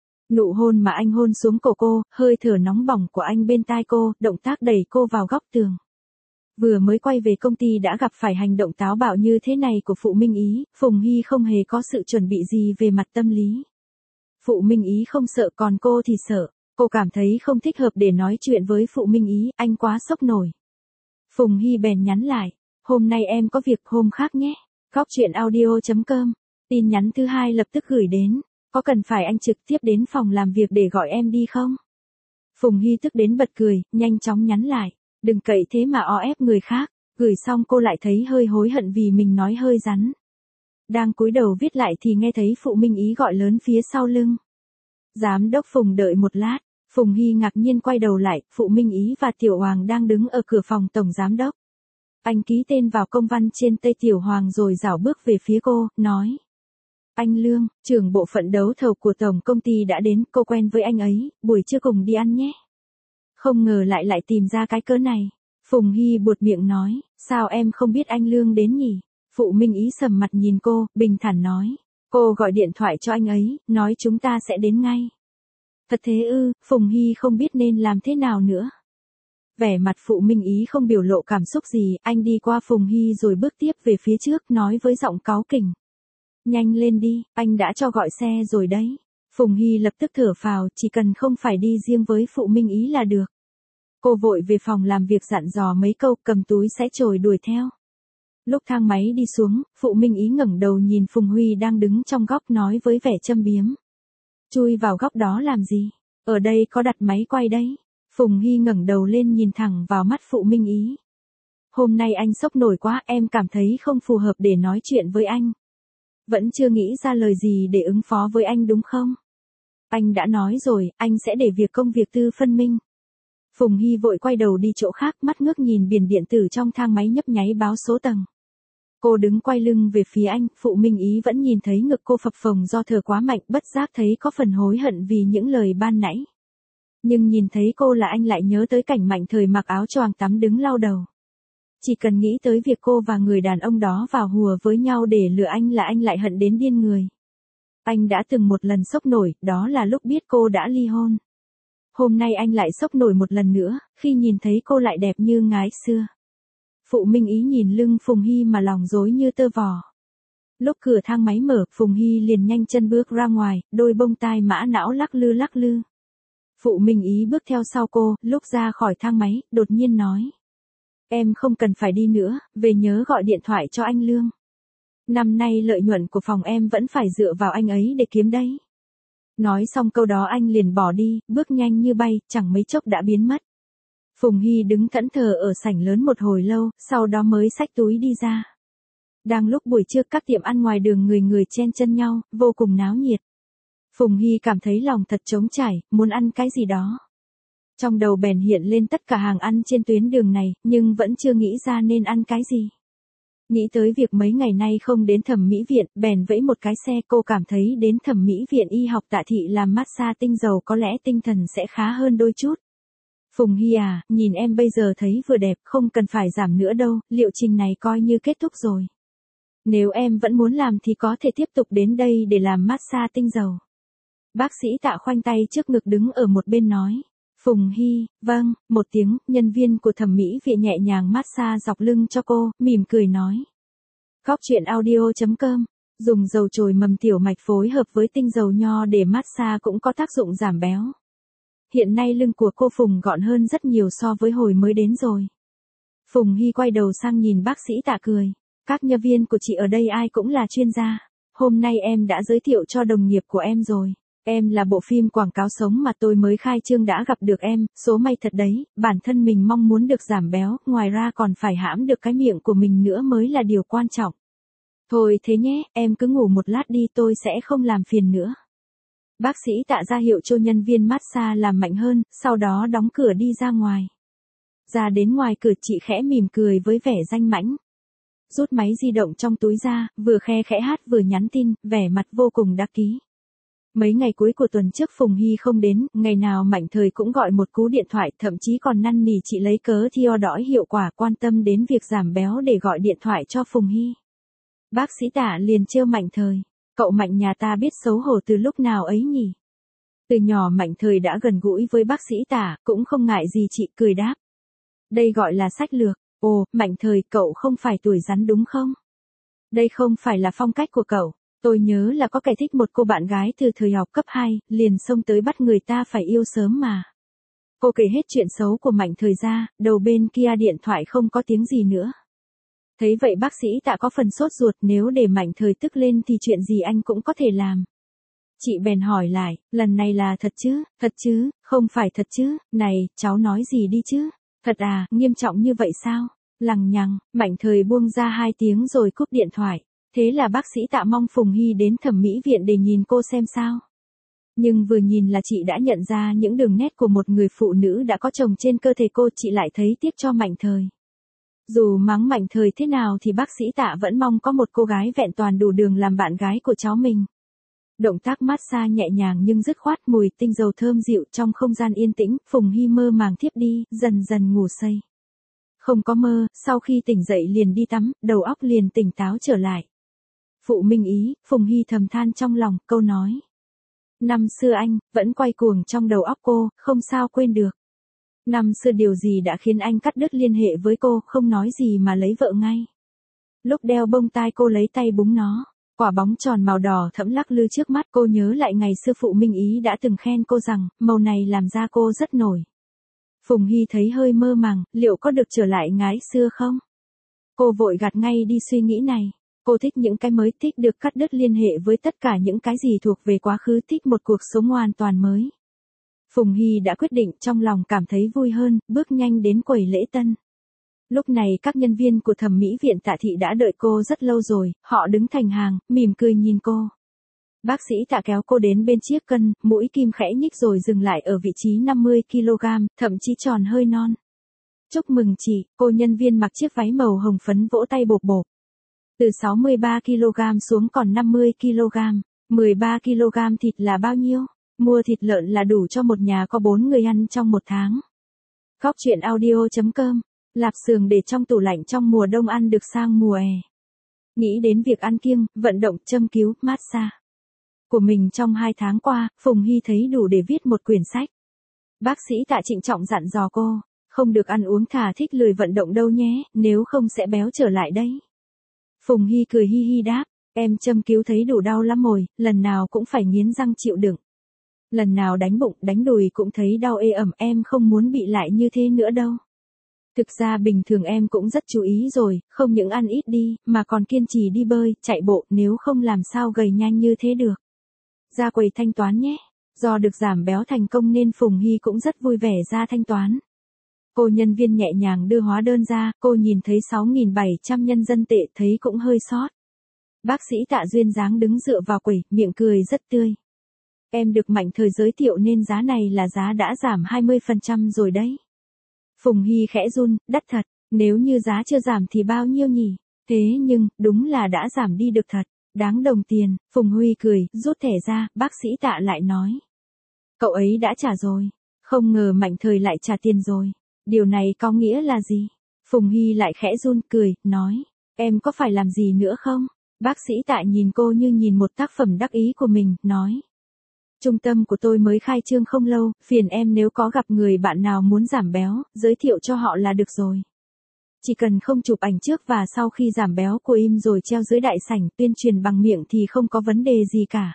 Nụ hôn mà anh hôn xuống cổ cô, hơi thở nóng bỏng của anh bên tai cô, động tác đẩy cô vào góc tường. Vừa mới quay về công ty đã gặp phải hành động táo bạo như thế này của Phụ Minh Ý, Phùng Hy không hề có sự chuẩn bị gì về mặt tâm lý. Phụ Minh Ý không sợ, còn cô thì sợ, cô cảm thấy không thích hợp để nói chuyện với Phụ Minh Ý, anh quá sốc nổi. Phùng Hy bèn nhắn lại, hôm nay em có việc, hôm khác nhé. Góc truyện audio chấm com. Tin nhắn thứ hai lập tức gửi đến, có cần phải anh trực tiếp đến phòng làm việc để gọi em đi không? Phùng Hy tức đến bật cười, nhanh chóng nhắn lại. Đừng cậy thế mà o ép người khác, gửi xong cô lại thấy hơi hối hận vì mình nói hơi rắn. Đang cúi đầu viết lại thì nghe thấy Phụ Minh Ý gọi lớn phía sau lưng. Giám đốc Phùng, đợi một lát. Phùng Hy ngạc nhiên quay đầu lại, Phụ Minh Ý và Tiểu Hoàng đang đứng ở cửa phòng Tổng Giám Đốc. Anh ký tên vào công văn trên tay Tiểu Hoàng rồi rảo bước về phía cô, nói. Anh Lương, trưởng bộ phận đấu thầu của tổng công ty đã đến, cô quen với anh ấy, buổi trưa cùng đi ăn nhé. Không ngờ lại lại tìm ra cái cớ này. Phùng Hy buột miệng nói, sao em không biết anh Lương đến nhỉ? Phụ Minh Ý sầm mặt nhìn cô, bình thản nói. Cô gọi điện thoại cho anh ấy, nói chúng ta sẽ đến ngay. Thật thế ư? Phùng Hy không biết nên làm thế nào nữa. Vẻ mặt Phụ Minh Ý không biểu lộ cảm xúc gì, anh đi qua Phùng Hy rồi bước tiếp về phía trước, nói với giọng cáu kỉnh. Nhanh lên đi, anh đã cho gọi xe rồi đấy. Phùng Hy lập tức thở phào, chỉ cần không phải đi riêng với Phụ Minh Ý là được. Cô vội về phòng làm việc dặn dò mấy câu, cầm túi xé chổi đuổi theo. Lúc thang máy đi xuống, Phụ Minh Ý ngẩng đầu nhìn Phùng Huy đang đứng trong góc nói với vẻ châm biếm. Chui vào góc đó làm gì? Ở đây có đặt máy quay đấy. Phùng Hy ngẩng đầu lên nhìn thẳng vào mắt Phụ Minh Ý. Hôm nay anh sốc nổi quá, em cảm thấy không phù hợp để nói chuyện với anh. Vẫn chưa nghĩ ra lời gì để ứng phó với anh đúng không? Anh đã nói rồi, anh sẽ để việc công việc tư phân minh. Phùng Hy vội quay đầu đi chỗ khác, mắt ngước nhìn biển điện tử trong thang máy nhấp nháy báo số tầng. Cô đứng quay lưng về phía anh, Phụ Minh Ý vẫn nhìn thấy ngực cô phập phồng do thở quá mạnh, bất giác thấy có phần hối hận vì những lời ban nãy. Nhưng nhìn thấy cô là anh lại nhớ tới cảnh Mạnh Thời mặc áo choàng tắm đứng lau đầu. Chỉ cần nghĩ tới việc cô và người đàn ông đó vào hùa với nhau để lừa anh là anh lại hận đến điên người. Anh đã từng một lần sốc nổi, đó là lúc biết cô đã ly hôn. Hôm nay anh lại sốc nổi một lần nữa, khi nhìn thấy cô lại đẹp như ngái xưa. Phụ Minh Ý nhìn lưng Phùng Hy mà lòng rối như tơ vò. Lúc cửa thang máy mở, Phùng Hy liền nhanh chân bước ra ngoài, đôi bông tai mã não lắc lư lắc lư. Phụ Minh Ý bước theo sau cô, lúc ra khỏi thang máy, đột nhiên nói. Em không cần phải đi nữa, về nhớ gọi điện thoại cho anh Lương. Năm nay lợi nhuận của phòng em vẫn phải dựa vào anh ấy để kiếm đấy. Nói xong câu đó anh liền bỏ đi, bước nhanh như bay, chẳng mấy chốc đã biến mất. Phùng Hy đứng thẫn thờ ở sảnh lớn một hồi lâu, sau đó mới xách túi đi ra. Đang lúc buổi trưa các tiệm ăn ngoài đường người người chen chân nhau, vô cùng náo nhiệt. Phùng Hy cảm thấy lòng thật trống trải, muốn ăn cái gì đó. Trong đầu bèn hiện lên tất cả hàng ăn trên tuyến đường này, nhưng vẫn chưa nghĩ ra nên ăn cái gì. Nghĩ tới việc mấy ngày nay không đến thẩm mỹ viện, bèn vẫy một cái xe, cô cảm thấy đến thẩm mỹ viện y học Tạ Thị làm massage tinh dầu có lẽ tinh thần sẽ khá hơn đôi chút. Phùng Hy à, nhìn em bây giờ thấy vừa đẹp, không cần phải giảm nữa đâu, liệu trình này coi như kết thúc rồi. Nếu em vẫn muốn làm thì có thể tiếp tục đến đây để làm massage tinh dầu. Bác sĩ Tạ khoanh tay trước ngực đứng ở một bên nói. Phùng Hy, vâng, một tiếng, nhân viên của thẩm mỹ viện nhẹ nhàng massage dọc lưng cho cô, mỉm cười nói. Góc truyện audio chấm com, dùng dầu chồi mầm tiểu mạch phối hợp với tinh dầu nho để massage cũng có tác dụng giảm béo. Hiện nay lưng của cô Phùng gọn hơn rất nhiều so với hồi mới đến rồi. Phùng Hy quay đầu sang nhìn bác sĩ Tạ cười. Các nhân viên của chị ở đây ai cũng là chuyên gia. Hôm nay em đã giới thiệu cho đồng nghiệp của em rồi. Em là bộ phim quảng cáo sống mà tôi mới khai trương đã gặp được em, số may thật đấy, bản thân mình mong muốn được giảm béo, ngoài ra còn phải hãm được cái miệng của mình nữa mới là điều quan trọng. Thôi thế nhé, em cứ ngủ một lát đi, tôi sẽ không làm phiền nữa. Bác sĩ Tạ ra hiệu cho nhân viên massage làm mạnh hơn, sau đó đóng cửa đi ra ngoài. Ra đến ngoài cửa chị khẽ mỉm cười với vẻ danh mãnh. Rút máy di động trong túi ra, vừa khe khẽ hát vừa nhắn tin, vẻ mặt vô cùng đắc ý. Mấy ngày cuối của tuần trước Phùng Hy không đến, ngày nào Mạnh Thời cũng gọi một cú điện thoại, thậm chí còn năn nỉ chị lấy cớ theo dõi hiệu quả quan tâm đến việc giảm béo để gọi điện thoại cho Phùng Hy. Bác sĩ Tạ liền trêu Mạnh Thời, cậu Mạnh nhà ta biết xấu hổ từ lúc nào ấy nhỉ? Từ nhỏ Mạnh Thời đã gần gũi với bác sĩ Tạ, cũng không ngại gì chị, cười đáp. Đây gọi là sách lược. Ồ, Mạnh Thời, cậu không phải tuổi rắn đúng không? Đây không phải là phong cách của cậu. Tôi nhớ là có kẻ thích một cô bạn gái từ thời học cấp hai, liền xông tới bắt người ta phải yêu sớm mà. Cô kể hết chuyện xấu của Mạnh Thời ra, đầu bên kia điện thoại không có tiếng gì nữa. Thấy vậy bác sĩ Tạ có phần sốt ruột, nếu để Mạnh Thời tức lên thì chuyện gì anh cũng có thể làm. Chị bèn hỏi lại, lần này là thật chứ, thật chứ, không phải thật chứ, này, cháu nói gì đi chứ, thật à, nghiêm trọng như vậy sao? Lằng nhằng, Mạnh Thời buông ra hai tiếng rồi cúp điện thoại. Thế là bác sĩ Tạ mong Phùng Hy đến thẩm mỹ viện để nhìn cô xem sao. Nhưng vừa nhìn là chị đã nhận ra những đường nét của một người phụ nữ đã có chồng trên cơ thể cô, chị lại thấy tiếc cho Mạnh Thời. Dù mắng Mạnh Thời thế nào thì bác sĩ Tạ vẫn mong có một cô gái vẹn toàn đủ đường làm bạn gái của cháu mình. Động tác massage nhẹ nhàng nhưng dứt khoát, mùi tinh dầu thơm dịu trong không gian yên tĩnh, Phùng Hy mơ màng thiếp đi, dần dần ngủ say. Không có mơ, sau khi tỉnh dậy liền đi tắm, đầu óc liền tỉnh táo trở lại. Phụ Minh Ý, Phùng Hy thầm than trong lòng, câu nói. Năm xưa anh, vẫn quay cuồng trong đầu óc cô, không sao quên được. Năm xưa điều gì đã khiến anh cắt đứt liên hệ với cô, không nói gì mà lấy vợ ngay. Lúc đeo bông tai cô lấy tay búng nó, quả bóng tròn màu đỏ thẫm lắc lư trước mắt, cô nhớ lại ngày xưa Phụ Minh Ý đã từng khen cô rằng, màu này làm da cô rất nổi. Phùng Hy thấy hơi mơ màng, liệu có được trở lại ngái xưa không? Cô vội gạt ngay đi suy nghĩ này. Cô thích những cái mới, thích được cắt đứt liên hệ với tất cả những cái gì thuộc về quá khứ, thích một cuộc sống hoàn toàn mới. Phùng Hy đã quyết định, trong lòng cảm thấy vui hơn, bước nhanh đến quầy lễ tân. Lúc này các nhân viên của thẩm mỹ viện Tạ Thị đã đợi cô rất lâu rồi, họ đứng thành hàng, mỉm cười nhìn cô. Bác sĩ Tạ kéo cô đến bên chiếc cân, mũi kim khẽ nhích rồi dừng lại ở vị trí năm mươi ki lô gam, thậm chí tròn hơi non. Chúc mừng chị, cô nhân viên mặc chiếc váy màu hồng phấn vỗ tay bộp bộp. Từ sáu mươi ba ki lô gam xuống còn năm mươi ki lô gam, mười ba ki lô gam thịt là bao nhiêu? Mua thịt lợn là đủ cho một nhà có bốn người ăn trong một tháng. Khóc chuyện audio chấm com. Lạp xưởng để trong tủ lạnh trong mùa đông ăn được sang mùa hè. Nghĩ đến việc ăn kiêng, vận động, châm cứu, massage của mình trong hai tháng qua, Phùng Hy thấy đủ để viết một quyển sách. Bác sĩ Tạ trịnh trọng dặn dò cô, không được ăn uống thả thích lười vận động đâu nhé, nếu không sẽ béo trở lại đấy. Phùng Hy cười hi hi đáp, em châm cứu thấy đủ đau lắm rồi, lần nào cũng phải nghiến răng chịu đựng. Lần nào đánh bụng, đánh đùi cũng thấy đau ê ẩm, em không muốn bị lại như thế nữa đâu. Thực ra bình thường em cũng rất chú ý rồi, không những ăn ít đi, mà còn kiên trì đi bơi, chạy bộ, nếu không làm sao gầy nhanh như thế được. Ra quầy thanh toán nhé. Do được giảm béo thành công nên Phùng Hy cũng rất vui vẻ ra thanh toán. Cô nhân viên nhẹ nhàng đưa hóa đơn ra, cô nhìn thấy sáu nghìn bảy trăm nhân dân tệ thấy cũng hơi sót. Bác sĩ Tạ duyên dáng đứng dựa vào quầy, miệng cười rất tươi. Em được Mạnh Thời giới thiệu nên giá này là giá đã giảm hai mươi phần trăm rồi đấy. Phùng Hy khẽ run, đắt thật, nếu như giá chưa giảm thì bao nhiêu nhỉ? Thế nhưng, đúng là đã giảm đi được thật, đáng đồng tiền. Phùng Huy cười, rút thẻ ra, bác sĩ Tạ lại nói. Cậu ấy đã trả rồi, không ngờ Mạnh Thời lại trả tiền rồi. Điều này có nghĩa là gì? Phùng Hy lại khẽ run, cười, nói, em có phải làm gì nữa không? Bác sĩ Tạ nhìn cô như nhìn một tác phẩm đắc ý của mình, nói. Trung tâm của tôi mới khai trương không lâu, phiền em nếu có gặp người bạn nào muốn giảm béo, giới thiệu cho họ là được rồi. Chỉ cần không chụp ảnh trước và sau khi giảm béo của im rồi treo dưới đại sảnh tuyên truyền bằng miệng thì không có vấn đề gì cả.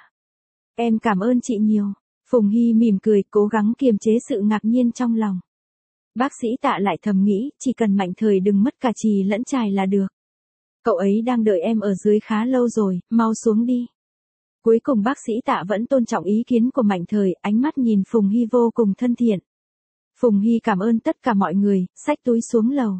Em cảm ơn chị nhiều. Phùng Hy mỉm cười, cố gắng kiềm chế sự ngạc nhiên trong lòng. Bác sĩ Tạ lại thầm nghĩ, chỉ cần Mạnh Thời đừng mất cả chì lẫn chài là được. Cậu ấy đang đợi em ở dưới khá lâu rồi, mau xuống đi. Cuối cùng bác sĩ Tạ vẫn tôn trọng ý kiến của Mạnh Thời, ánh mắt nhìn Phùng Hy vô cùng thân thiện. Phùng Hy cảm ơn tất cả mọi người, xách túi xuống lầu.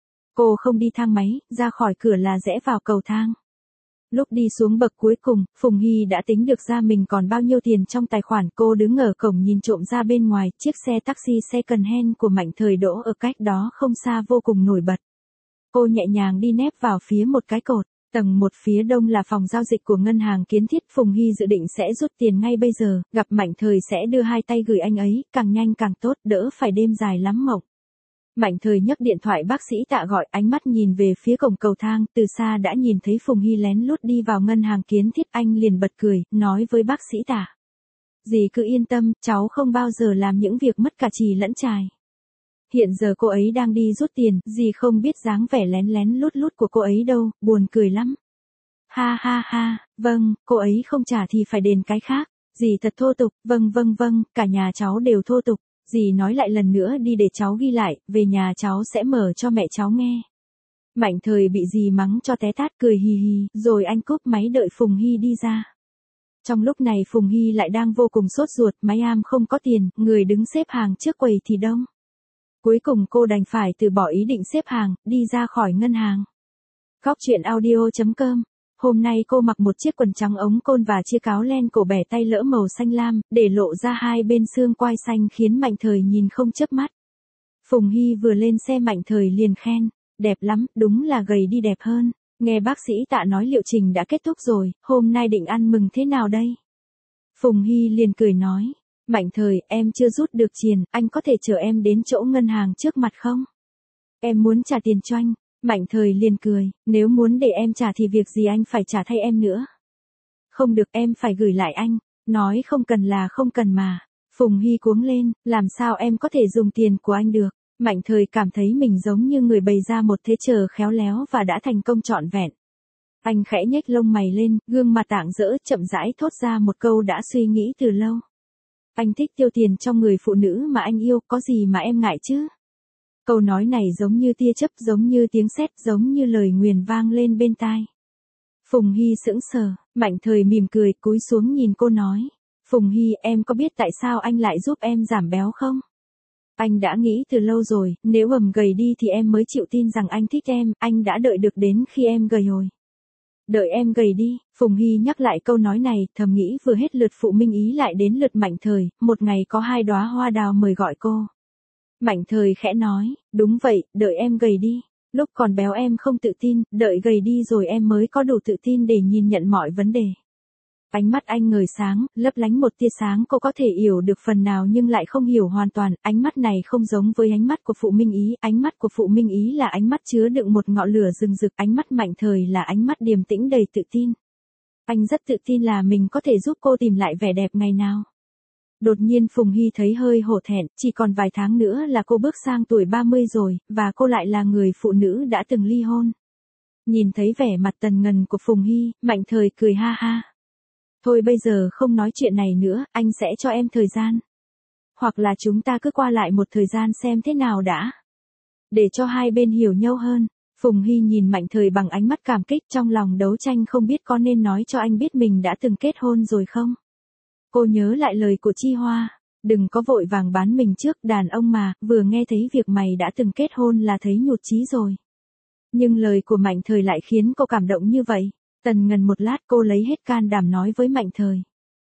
Cô không đi thang máy, ra khỏi cửa là rẽ vào cầu thang. Lúc đi xuống bậc cuối cùng, Phùng Hy đã tính được ra mình còn bao nhiêu tiền trong tài khoản. Cô đứng ở cổng nhìn trộm ra bên ngoài, chiếc xe taxi second hand của Mạnh Thời đỗ ở cách đó không xa vô cùng nổi bật. Cô nhẹ nhàng đi nép vào phía một cái cột. Tầng một phía đông là phòng giao dịch của ngân hàng Kiến Thiết. Phùng Hy dự định sẽ rút tiền ngay bây giờ, gặp Mạnh Thời sẽ đưa hai tay gửi anh ấy, càng nhanh càng tốt, đỡ phải đêm dài lắm mộng. Mạnh Thời nhấc điện thoại bác sĩ Tạ gọi, ánh mắt nhìn về phía cổng cầu thang, từ xa đã nhìn thấy Phùng Hy lén lút đi vào ngân hàng Kiến Thiết, anh liền bật cười, nói với bác sĩ Tạ. Dì cứ yên tâm, cháu không bao giờ làm những việc mất cả chì lẫn chài. Hiện giờ cô ấy đang đi rút tiền, dì không biết dáng vẻ lén lén lút lút của cô ấy đâu, buồn cười lắm. Ha ha ha, vâng, cô ấy không trả thì phải đền cái khác, dì thật thô tục, vâng vâng vâng, cả nhà cháu đều thô tục, dì nói lại lần nữa đi để cháu ghi lại, về nhà cháu sẽ mở cho mẹ cháu nghe. Mạnh Thời bị dì mắng cho té tát cười hì hì, rồi anh cúp máy đợi Phùng Hy đi ra. Trong lúc này Phùng Hy lại đang vô cùng sốt ruột, máy am không có tiền, người đứng xếp hàng trước quầy thì đông. Cuối cùng cô đành phải từ bỏ ý định xếp hàng, đi ra khỏi ngân hàng. Khóc chuyện audio chấm com. Hôm nay cô mặc một chiếc quần trắng ống côn và chiếc áo len cổ bẻ tay lỡ màu xanh lam, để lộ ra hai bên xương quai xanh khiến Mạnh Thời nhìn không chớp mắt. Phùng Hy vừa lên xe Mạnh Thời liền khen, đẹp lắm, đúng là gầy đi đẹp hơn. Nghe bác sĩ Tạ nói liệu trình đã kết thúc rồi, hôm nay định ăn mừng thế nào đây? Phùng Hy liền cười nói. Mạnh Thời, em chưa rút được tiền, anh có thể chở em đến chỗ ngân hàng trước mặt không? Em muốn trả tiền cho anh. Mạnh Thời liền cười, nếu muốn để em trả thì việc gì anh phải trả thay em nữa. Không được, em phải gửi lại anh. Nói không cần là không cần mà. Phùng Hy cuống lên, làm sao em có thể dùng tiền của anh được? Mạnh Thời cảm thấy mình giống như người bày ra một thế chờ khéo léo và đã thành công trọn vẹn. Anh khẽ nhếch lông mày lên, gương mặt tảng dỡ chậm rãi thốt ra một câu đã suy nghĩ từ lâu. Anh thích tiêu tiền cho người phụ nữ mà anh yêu, có gì mà em ngại chứ? Câu nói này giống như tia chớp, giống như tiếng sét, giống như lời nguyền vang lên bên tai. Phùng Hy sững sờ, Mạnh Thời mỉm cười, cúi xuống nhìn cô nói. Phùng Hy, em có biết tại sao anh lại giúp em giảm béo không? Anh đã nghĩ từ lâu rồi, nếu ầm gầy đi thì em mới chịu tin rằng anh thích em, anh đã đợi được đến khi em gầy rồi. Đợi em gầy đi, Phùng Hy nhắc lại câu nói này, thầm nghĩ vừa hết lượt Phụ Minh Ý lại đến lượt Mạnh Thời, một ngày có hai đóa hoa đào mời gọi cô. Mạnh Thời khẽ nói, đúng vậy, đợi em gầy đi. Lúc còn béo em không tự tin, đợi gầy đi rồi em mới có đủ tự tin để nhìn nhận mọi vấn đề. Ánh mắt anh ngời sáng, lấp lánh một tia sáng, cô có thể hiểu được phần nào nhưng lại không hiểu hoàn toàn, ánh mắt này không giống với ánh mắt của Phụ Minh Ý, ánh mắt của Phụ Minh Ý là ánh mắt chứa đựng một ngọn lửa rừng rực, ánh mắt Mạnh Thời là ánh mắt điềm tĩnh đầy tự tin. Anh rất tự tin là mình có thể giúp cô tìm lại vẻ đẹp ngày nào. Đột nhiên Phùng Hy thấy hơi hổ thẹn, chỉ còn vài tháng nữa là cô bước sang tuổi ba mươi rồi, và cô lại là người phụ nữ đã từng ly hôn. Nhìn thấy vẻ mặt tần ngần của Phùng Hy, Mạnh Thời cười ha ha. Thôi bây giờ không nói chuyện này nữa, anh sẽ cho em thời gian. Hoặc là chúng ta cứ qua lại một thời gian xem thế nào đã. Để cho hai bên hiểu nhau hơn. Phùng Hy nhìn Mạnh Thời bằng ánh mắt cảm kích, trong lòng đấu tranh không biết có nên nói cho anh biết mình đã từng kết hôn rồi không. Cô nhớ lại lời của Chi Hoa, đừng có vội vàng bán mình trước, đàn ông mà, vừa nghe thấy việc mày đã từng kết hôn là thấy nhụt chí rồi. Nhưng lời của Mạnh Thời lại khiến cô cảm động như vậy. Tần ngần một lát cô lấy hết can đảm nói với Mạnh Thời.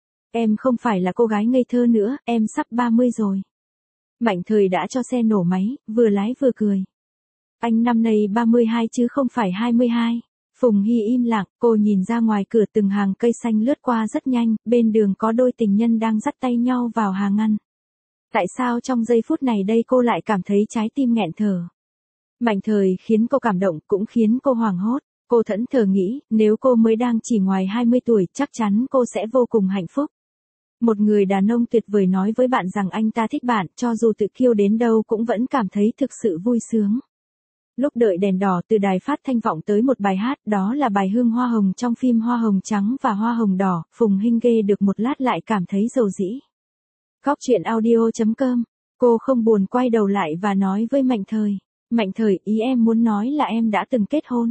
Em không phải là cô gái ngây thơ nữa, em sắp ba mươi rồi. Mạnh Thời đã cho xe nổ máy, vừa lái vừa cười. Anh năm nay ba mươi hai chứ không phải hai mươi hai. Phùng Hy im lặng, cô nhìn ra ngoài cửa, từng hàng cây xanh lướt qua rất nhanh, bên đường có đôi tình nhân đang dắt tay nhau vào hàng ngăn. Tại sao trong giây phút này đây cô lại cảm thấy trái tim nghẹn thở? Mạnh Thời khiến cô cảm động, cũng khiến cô hoảng hốt. Cô thẫn thờ nghĩ, nếu cô mới đang chỉ ngoài hai mươi tuổi, chắc chắn cô sẽ vô cùng hạnh phúc. Một người đàn ông tuyệt vời nói với bạn rằng anh ta thích bạn, cho dù tự kiêu đến đâu cũng vẫn cảm thấy thực sự vui sướng. Lúc đợi đèn đỏ, từ đài phát thanh vọng tới một bài hát, đó là bài Hương Hoa Hồng trong phim Hoa Hồng Trắng và Hoa Hồng Đỏ. Phùng Hinh ghê được một lát lại cảm thấy dầu dĩ. Góc truyện audio chấm com. Cô không buồn quay đầu lại và nói với Mạnh Thời. Mạnh Thời, ý em muốn nói là em đã từng kết hôn.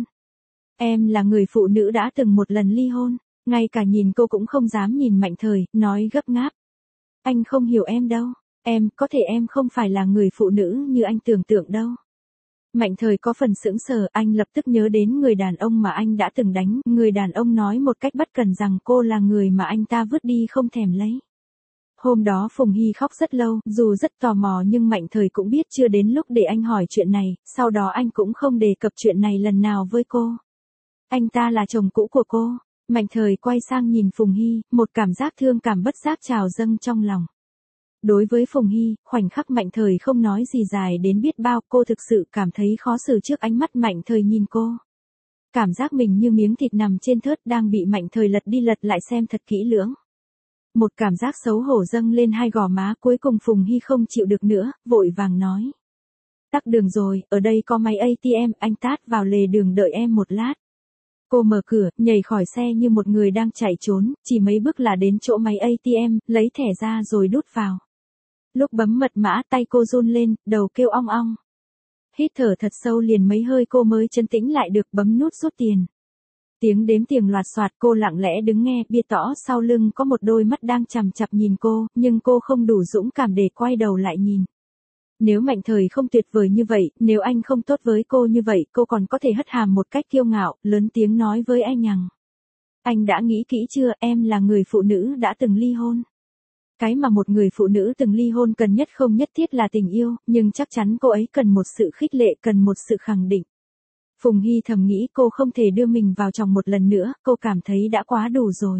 Em là người phụ nữ đã từng một lần ly hôn. Ngay cả nhìn cô cũng không dám nhìn Mạnh Thời, nói gấp ngáp. Anh không hiểu em đâu. Em, có thể em không phải là người phụ nữ như anh tưởng tượng đâu. Mạnh Thời có phần sững sờ, anh lập tức nhớ đến người đàn ông mà anh đã từng đánh. Người đàn ông nói một cách bất cần rằng cô là người mà anh ta vứt đi không thèm lấy. Hôm đó Phùng Hy khóc rất lâu, dù rất tò mò nhưng Mạnh Thời cũng biết chưa đến lúc để anh hỏi chuyện này, sau đó anh cũng không đề cập chuyện này lần nào với cô. Anh ta là chồng cũ của cô. Mạnh Thời quay sang nhìn Phùng Hy, một cảm giác thương cảm bất giác trào dâng trong lòng. Đối với Phùng Hy, khoảnh khắc Mạnh Thời không nói gì dài đến biết bao, cô thực sự cảm thấy khó xử trước ánh mắt Mạnh Thời nhìn cô. Cảm giác mình như miếng thịt nằm trên thớt đang bị Mạnh Thời lật đi lật lại xem thật kỹ lưỡng. Một cảm giác xấu hổ dâng lên hai gò má, cuối cùng Phùng Hy không chịu được nữa, vội vàng nói. Tắc đường rồi, ở đây có máy a tê em, anh tát vào lề đường đợi em một lát. Cô mở cửa, nhảy khỏi xe như một người đang chạy trốn, chỉ mấy bước là đến chỗ máy a tê em, lấy thẻ ra rồi đút vào. Lúc bấm mật mã tay cô run lên, đầu kêu ong ong. Hít thở thật sâu liền mấy hơi cô mới trấn tĩnh lại được, bấm nút rút tiền. Tiếng đếm tiền loạt soạt, cô lặng lẽ đứng nghe, bia tỏ sau lưng có một đôi mắt đang chằm chằm nhìn cô, nhưng cô không đủ dũng cảm để quay đầu lại nhìn. Nếu Mạnh Thời không tuyệt vời như vậy, nếu anh không tốt với cô như vậy, cô còn có thể hất hàm một cách kiêu ngạo, lớn tiếng nói với anh rằng. Anh đã nghĩ kỹ chưa, em là người phụ nữ đã từng ly hôn. Cái mà một người phụ nữ từng ly hôn cần nhất không nhất thiết là tình yêu, nhưng chắc chắn cô ấy cần một sự khích lệ, cần một sự khẳng định. Phùng Hy thầm nghĩ cô không thể đưa mình vào chồng một lần nữa, cô cảm thấy đã quá đủ rồi.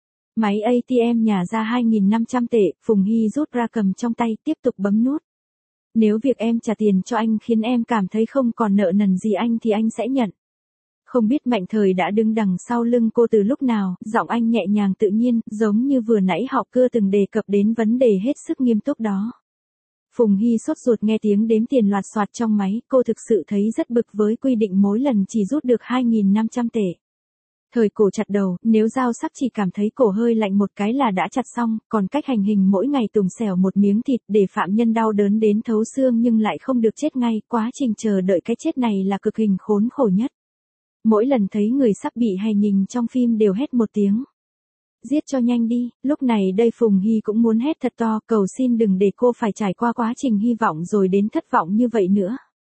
Máy a tê em nhả ra hai nghìn năm trăm tệ, Phùng Hy rút ra cầm trong tay, tiếp tục bấm nút. Nếu việc em trả tiền cho anh khiến em cảm thấy không còn nợ nần gì anh thì anh sẽ nhận. Không biết Mạnh Thời đã đứng đằng sau lưng cô từ lúc nào, giọng anh nhẹ nhàng tự nhiên, giống như vừa nãy họ cưa từng đề cập đến vấn đề hết sức nghiêm túc đó. Phùng Hy sốt ruột nghe tiếng đếm tiền loạt soạt trong máy, cô thực sự thấy rất bực với quy định mỗi lần chỉ rút được hai nghìn năm trăm tệ. Thời cổ chặt đầu, nếu dao sắc chỉ cảm thấy cổ hơi lạnh một cái là đã chặt xong, còn cách hành hình mỗi ngày tùng xẻo một miếng thịt để phạm nhân đau đớn đến thấu xương nhưng lại không được chết ngay, quá trình chờ đợi cái chết này là cực hình khốn khổ nhất. Mỗi lần thấy người sắp bị hành hình trong phim đều hét một tiếng. Giết cho nhanh đi, lúc này đây Phùng Hy cũng muốn hét thật to, cầu xin đừng để cô phải trải qua quá trình hy vọng rồi đến thất vọng như vậy nữa.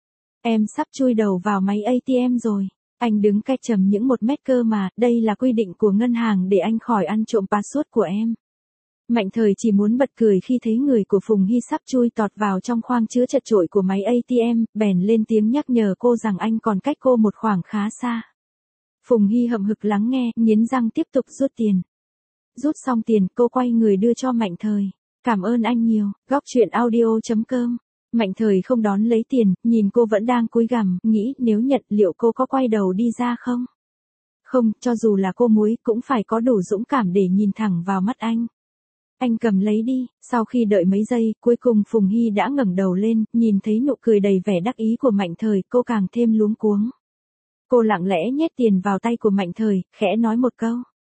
Em sắp chui đầu vào máy a tê em rồi. Anh đứng cách chầm những một mét cơ mà, đây là quy định của ngân hàng để anh khỏi ăn trộm password của em. Mạnh Thời chỉ muốn bật cười khi thấy người của Phùng Hy sắp chui tọt vào trong khoang chứa chật chội của máy a tê em, bèn lên tiếng nhắc nhở cô rằng anh còn cách cô một khoảng khá xa. Phùng Hy hậm hực lắng nghe, nghiến răng tiếp tục rút tiền. Rút xong tiền, cô quay người đưa cho Mạnh Thời. Cảm ơn anh nhiều, góc chuyện audio chấm com. Mạnh Thời không đón lấy tiền, nhìn cô vẫn đang cúi gằm, nghĩ nếu nhận liệu cô có quay đầu đi ra không? Không, cho dù là cô muối cũng phải có đủ dũng cảm để nhìn thẳng vào mắt anh. Anh cầm lấy đi, sau khi đợi mấy giây, cuối cùng Phùng Hy đã ngẩng đầu lên, nhìn thấy nụ cười đầy vẻ đắc ý của Mạnh Thời, cô càng thêm luống cuống. Cô lặng lẽ nhét tiền vào tay của Mạnh Thời, khẽ nói một câu.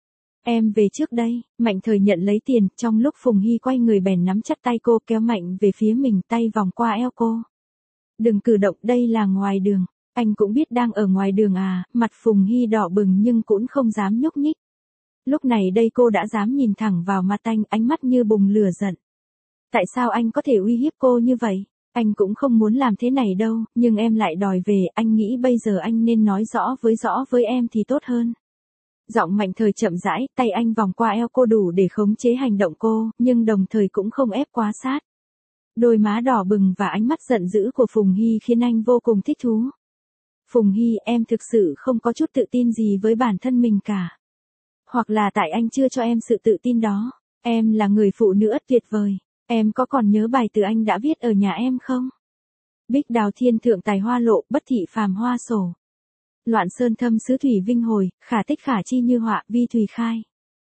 Em về trước đây. Mạnh Thời nhận lấy tiền, trong lúc Phùng Hy quay người bèn nắm chặt tay cô kéo mạnh về phía mình, tay vòng qua eo cô. Đừng cử động, đây là ngoài đường. Anh cũng biết đang ở ngoài đường à, mặt Phùng Hy đỏ bừng nhưng cũng không dám nhúc nhích. Lúc này đây cô đã dám nhìn thẳng vào mặt anh, ánh mắt như bùng lửa giận. Tại sao anh có thể uy hiếp cô như vậy? Anh cũng không muốn làm thế này đâu, nhưng em lại đòi về, anh nghĩ bây giờ anh nên nói rõ với rõ với em thì tốt hơn. Giọng Mạnh Thời chậm rãi, tay anh vòng qua eo cô đủ để khống chế hành động cô, nhưng đồng thời cũng không ép quá sát. Đôi má đỏ bừng và ánh mắt giận dữ của Phùng Hy khiến anh vô cùng thích thú. Phùng Hy, em thực sự không có chút tự tin gì với bản thân mình cả. Hoặc là tại anh chưa cho em sự tự tin đó. Em là người phụ nữ ất tuyệt vời. Em có còn nhớ bài từ anh đã viết ở nhà em không? Bích đào thiên thượng tài hoa lộ, bất thị phàm hoa sổ. Loạn sơn thâm xứ thủy vinh hồi, khả tích khả chi như họa, vi thùy khai.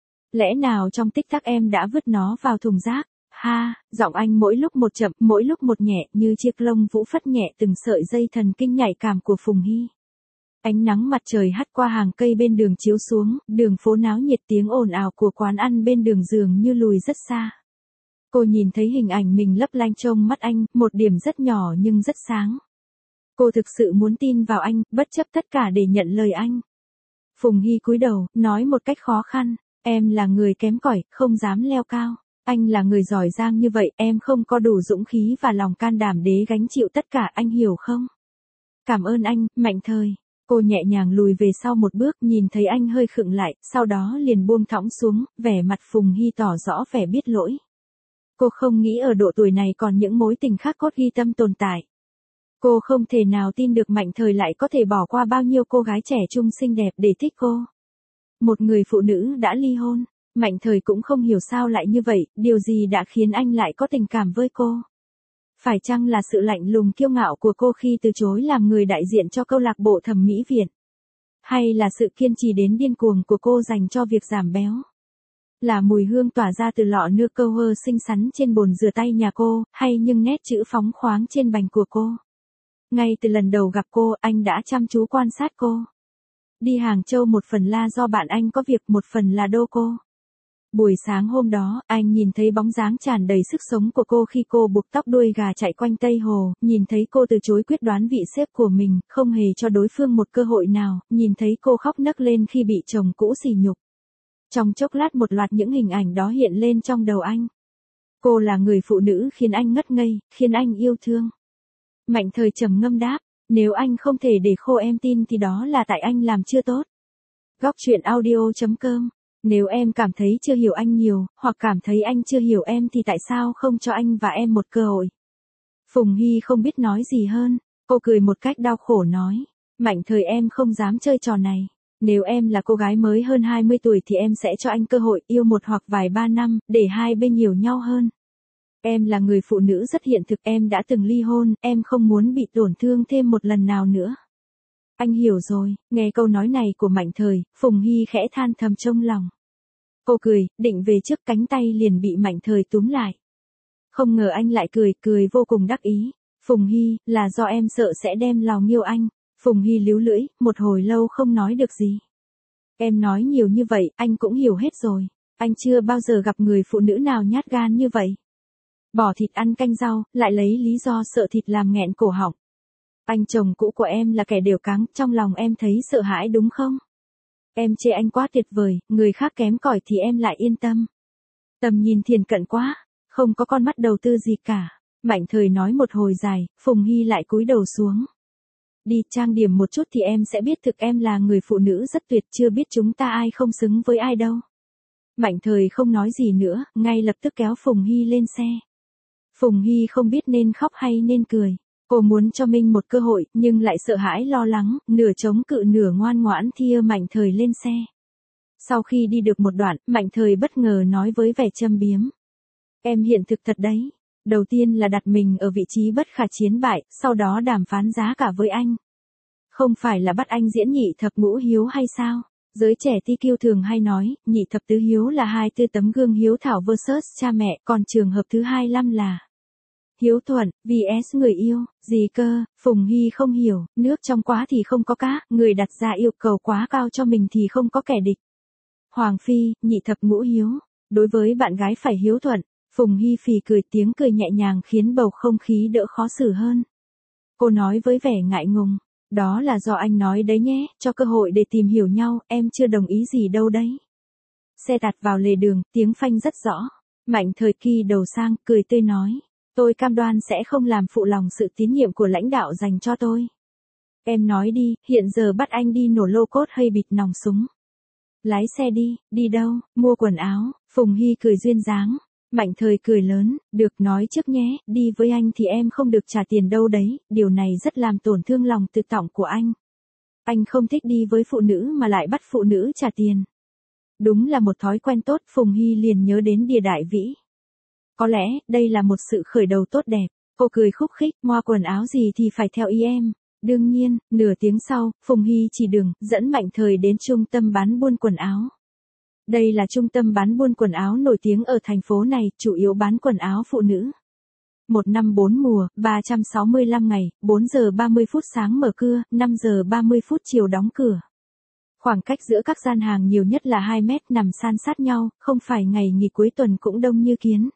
Lẽ nào trong tích tắc em đã vứt nó vào thùng rác? Ha, giọng anh mỗi lúc một chậm, mỗi lúc một nhẹ, như chiếc lông vũ phất nhẹ từng sợi dây thần kinh nhạy cảm của Phùng Hy. Ánh nắng mặt trời hắt qua hàng cây bên đường chiếu xuống, đường phố náo nhiệt, tiếng ồn ào của quán ăn bên đường dường như lùi rất xa. Cô nhìn thấy hình ảnh mình lấp lánh trong mắt anh, một điểm rất nhỏ nhưng rất sáng. Cô thực sự muốn tin vào anh, bất chấp tất cả để nhận lời anh. Phùng Hy cúi đầu, nói một cách khó khăn, em là người kém cỏi, không dám leo cao. Anh là người giỏi giang như vậy, em không có đủ dũng khí và lòng can đảm để gánh chịu tất cả, anh hiểu không? Cảm ơn anh, Mạnh Thời. Cô nhẹ nhàng lùi về sau một bước, nhìn thấy anh hơi khựng lại, sau đó liền buông thõng xuống, vẻ mặt Phùng Hy tỏ rõ vẻ biết lỗi. Cô không nghĩ ở độ tuổi này còn những mối tình khắc cốt ghi tâm tồn tại. Cô không thể nào tin được Mạnh Thời lại có thể bỏ qua bao nhiêu cô gái trẻ trung xinh đẹp để thích cô. Một người phụ nữ đã ly hôn, Mạnh Thời cũng không hiểu sao lại như vậy, điều gì đã khiến anh lại có tình cảm với cô. Phải chăng là sự lạnh lùng kiêu ngạo của cô khi từ chối làm người đại diện cho câu lạc bộ thẩm mỹ Việt? Hay là sự kiên trì đến điên cuồng của cô dành cho việc giảm béo? Là mùi hương tỏa ra từ lọ nước câu hơ xinh xắn trên bồn rửa tay nhà cô, hay những nét chữ phóng khoáng trên bành của cô? Ngay từ lần đầu gặp cô, anh đã chăm chú quan sát cô. Đi Hàng Châu một phần là do bạn anh có việc, một phần là đô cô. Buổi sáng hôm đó, anh nhìn thấy bóng dáng tràn đầy sức sống của cô khi cô buộc tóc đuôi gà chạy quanh Tây Hồ, nhìn thấy cô từ chối quyết đoán vị sếp của mình, không hề cho đối phương một cơ hội nào, nhìn thấy cô khóc nấc lên khi bị chồng cũ sỉ nhục. Trong chốc lát một loạt những hình ảnh đó hiện lên trong đầu anh. Cô là người phụ nữ khiến anh ngất ngây, khiến anh yêu thương. Mạnh Thời trầm ngâm đáp, nếu anh không thể để khô em tin thì đó là tại anh làm chưa tốt. Góc chuyện audio chấm com. Nếu em cảm thấy chưa hiểu anh nhiều, hoặc cảm thấy anh chưa hiểu em thì tại sao không cho anh và em một cơ hội? Phùng Hy không biết nói gì hơn, cô cười một cách đau khổ nói, Mạnh Thời em không dám chơi trò này. Nếu em là cô gái mới hơn hai mươi tuổi thì em sẽ cho anh cơ hội yêu một hoặc vài ba năm, để hai bên hiểu nhau hơn. Em là người phụ nữ rất hiện thực, em đã từng ly hôn, em không muốn bị tổn thương thêm một lần nào nữa. Anh hiểu rồi, nghe câu nói này của Mạnh Thời, Phùng Hy khẽ than thầm trong lòng. Cô cười, định về trước, cánh tay liền bị Mạnh Thời túm lại. Không ngờ anh lại cười, cười vô cùng đắc ý. Phùng Hy, là do em sợ sẽ đem lòng yêu anh. Phùng Hy líu lưỡi, một hồi lâu không nói được gì. Em nói nhiều như vậy, anh cũng hiểu hết rồi. Anh chưa bao giờ gặp người phụ nữ nào nhát gan như vậy. Bỏ thịt ăn canh rau, lại lấy lý do sợ thịt làm nghẹn cổ họng. Anh chồng cũ của em là kẻ đều cáng, trong lòng em thấy sợ hãi đúng không? Em chê anh quá tuyệt vời, người khác kém cỏi thì em lại yên tâm. Tầm nhìn thiền cận quá, không có con mắt đầu tư gì cả. Mạnh Thời nói một hồi dài, Phùng Hy lại cúi đầu xuống. Đi trang điểm một chút thì em sẽ biết thực em là người phụ nữ rất tuyệt, chưa biết chúng ta ai không xứng với ai đâu. Mạnh Thời không nói gì nữa, ngay lập tức kéo Phùng Hy lên xe. Phùng Hy không biết nên khóc hay nên cười. Cô muốn cho mình một cơ hội, nhưng lại sợ hãi lo lắng, nửa chống cự nửa ngoan ngoãn thia Mạnh Thời lên xe. Sau khi đi được một đoạn, Mạnh Thời bất ngờ nói với vẻ châm biếm. Em hiện thực thật đấy. Đầu tiên là đặt mình ở vị trí bất khả chiến bại, sau đó đàm phán giá cả với anh. Không phải là bắt anh diễn nhị thập ngũ hiếu hay sao? Giới trẻ ti kiu thường hay nói, nhị thập tứ hiếu là hai tư tấm gương hiếu thảo versus cha mẹ, còn trường hợp thứ hai lăm là hiếu thuận, vs người yêu, gì cơ, Phùng Hy không hiểu, nước trong quá thì không có cá, người đặt ra yêu cầu quá cao cho mình thì không có kẻ địch. Hoàng Phi, nhị thập ngũ hiếu, đối với bạn gái phải hiếu thuận, Phùng Hy phì cười tiếng cười nhẹ nhàng khiến bầu không khí đỡ khó xử hơn. Cô nói với vẻ ngại ngùng, đó là do anh nói đấy nhé, cho cơ hội để tìm hiểu nhau, em chưa đồng ý gì đâu đấy. Xe tạt vào lề đường, tiếng phanh rất rõ. Mạnh Thời kỳ đầu sang, cười tươi nói. Tôi cam đoan sẽ không làm phụ lòng sự tín nhiệm của lãnh đạo dành cho tôi. Em nói đi, hiện giờ bắt anh đi nổ lô cốt hay bịt nòng súng. Lái xe đi, đi đâu, mua quần áo, Phùng Hy cười duyên dáng. Mạnh Thời cười lớn, được nói trước nhé, đi với anh thì em không được trả tiền đâu đấy, điều này rất làm tổn thương lòng tự trọng của anh. Anh không thích đi với phụ nữ mà lại bắt phụ nữ trả tiền. Đúng là một thói quen tốt, Phùng Hy liền nhớ đến Địa Đại Vĩ. Có lẽ, đây là một sự khởi đầu tốt đẹp. Cô cười khúc khích, mua quần áo gì thì phải theo ý em. Đương nhiên, nửa tiếng sau, Phùng Hy chỉ đường, dẫn Mạnh Thời đến trung tâm bán buôn quần áo. Đây là trung tâm bán buôn quần áo nổi tiếng ở thành phố này, chủ yếu bán quần áo phụ nữ. Một năm bốn mùa, ba trăm sáu mươi lăm ngày, bốn giờ ba mươi phút sáng mở cửa, năm giờ ba mươi phút chiều đóng cửa. Khoảng cách giữa các gian hàng nhiều nhất là hai mét nằm san sát nhau, không phải ngày nghỉ cuối tuần cũng đông như kiến.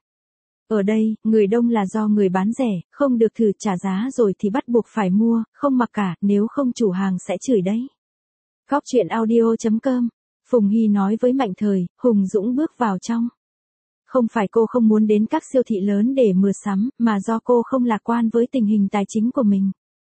Ở đây, người đông là do người bán rẻ, không được thử trả giá rồi thì bắt buộc phải mua, không mặc cả, nếu không chủ hàng sẽ chửi đấy. Góc truyện audio chấm com, Phùng Hy nói với Mạnh Thời, Hùng Dũng bước vào trong. Không phải cô không muốn đến các siêu thị lớn để mua sắm, mà do cô không lạc quan với tình hình tài chính của mình.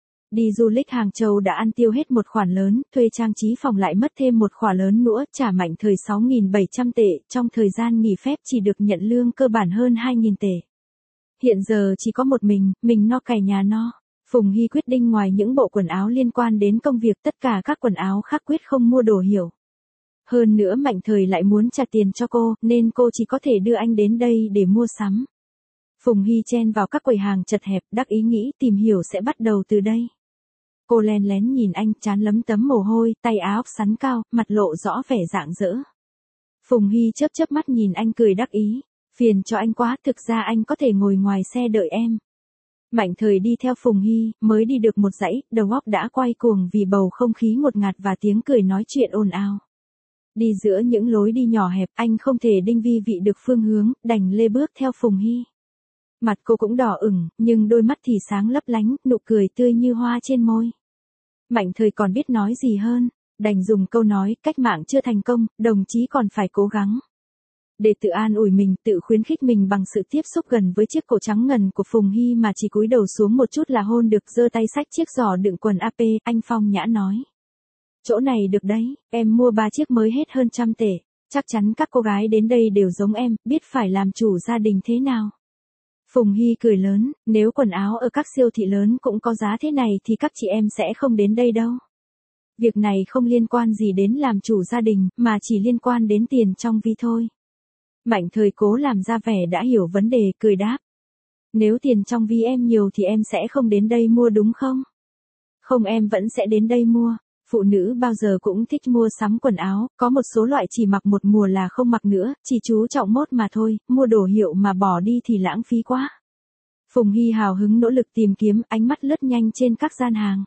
Đi du lịch Hàng Châu đã ăn tiêu hết một khoản lớn, thuê trang trí phòng lại mất thêm một khoản lớn nữa, trả Mạnh Thời sáu nghìn bảy trăm tệ, trong thời gian nghỉ phép chỉ được nhận lương cơ bản hơn hai nghìn tệ. Hiện giờ chỉ có một mình, mình no cày nhà no. Phùng Hy quyết định ngoài những bộ quần áo liên quan đến công việc, tất cả các quần áo khác quyết không mua đồ hiểu. Hơn nữa Mạnh Thời lại muốn trả tiền cho cô, nên cô chỉ có thể đưa anh đến đây để mua sắm. Phùng Hy chen vào các quầy hàng chật hẹp, đắc ý nghĩ tìm hiểu sẽ bắt đầu từ đây. Cô len lén nhìn anh, trán lấm tấm mồ hôi, tay áo sắn cao, mặt lộ rõ vẻ rạng rỡ. Phùng Hy chớp chớp mắt nhìn anh cười đắc ý. Phiền cho anh quá, thực ra anh có thể ngồi ngoài xe đợi em. Mạnh Thời đi theo Phùng Hy, mới đi được một dãy, đầu óc đã quay cuồng vì bầu không khí ngột ngạt và tiếng cười nói chuyện ồn ào. Đi giữa những lối đi nhỏ hẹp, anh không thể đinh vi vị được phương hướng, đành lê bước theo Phùng Hy. Mặt cô cũng đỏ ửng, nhưng đôi mắt thì sáng lấp lánh, nụ cười tươi như hoa trên môi. Mạnh Thời còn biết nói gì hơn, đành dùng câu nói, cách mạng chưa thành công, đồng chí còn phải cố gắng. Để tự an ủi mình, tự khuyến khích mình bằng sự tiếp xúc gần với chiếc cổ trắng ngần của Phùng Hy mà chỉ cúi đầu xuống một chút là hôn được, giơ tay xách chiếc giỏ đựng quần a pê, anh phong nhã nói. Chỗ này được đấy, em mua ba chiếc mới hết hơn trăm tệ, chắc chắn các cô gái đến đây đều giống em, biết phải làm chủ gia đình thế nào. Phùng Hy cười lớn, nếu quần áo ở các siêu thị lớn cũng có giá thế này thì các chị em sẽ không đến đây đâu. Việc này không liên quan gì đến làm chủ gia đình, mà chỉ liên quan đến tiền trong ví thôi. Mạnh Thời cố làm ra vẻ đã hiểu vấn đề, cười đáp. Nếu tiền trong ví em nhiều thì em sẽ không đến đây mua đúng không? Không, em vẫn sẽ đến đây mua. Phụ nữ bao giờ cũng thích mua sắm quần áo, có một số loại chỉ mặc một mùa là không mặc nữa, chỉ chú trọng mốt mà thôi, mua đồ hiệu mà bỏ đi thì lãng phí quá. Phùng Hy hào hứng nỗ lực tìm kiếm, ánh mắt lướt nhanh trên các gian hàng.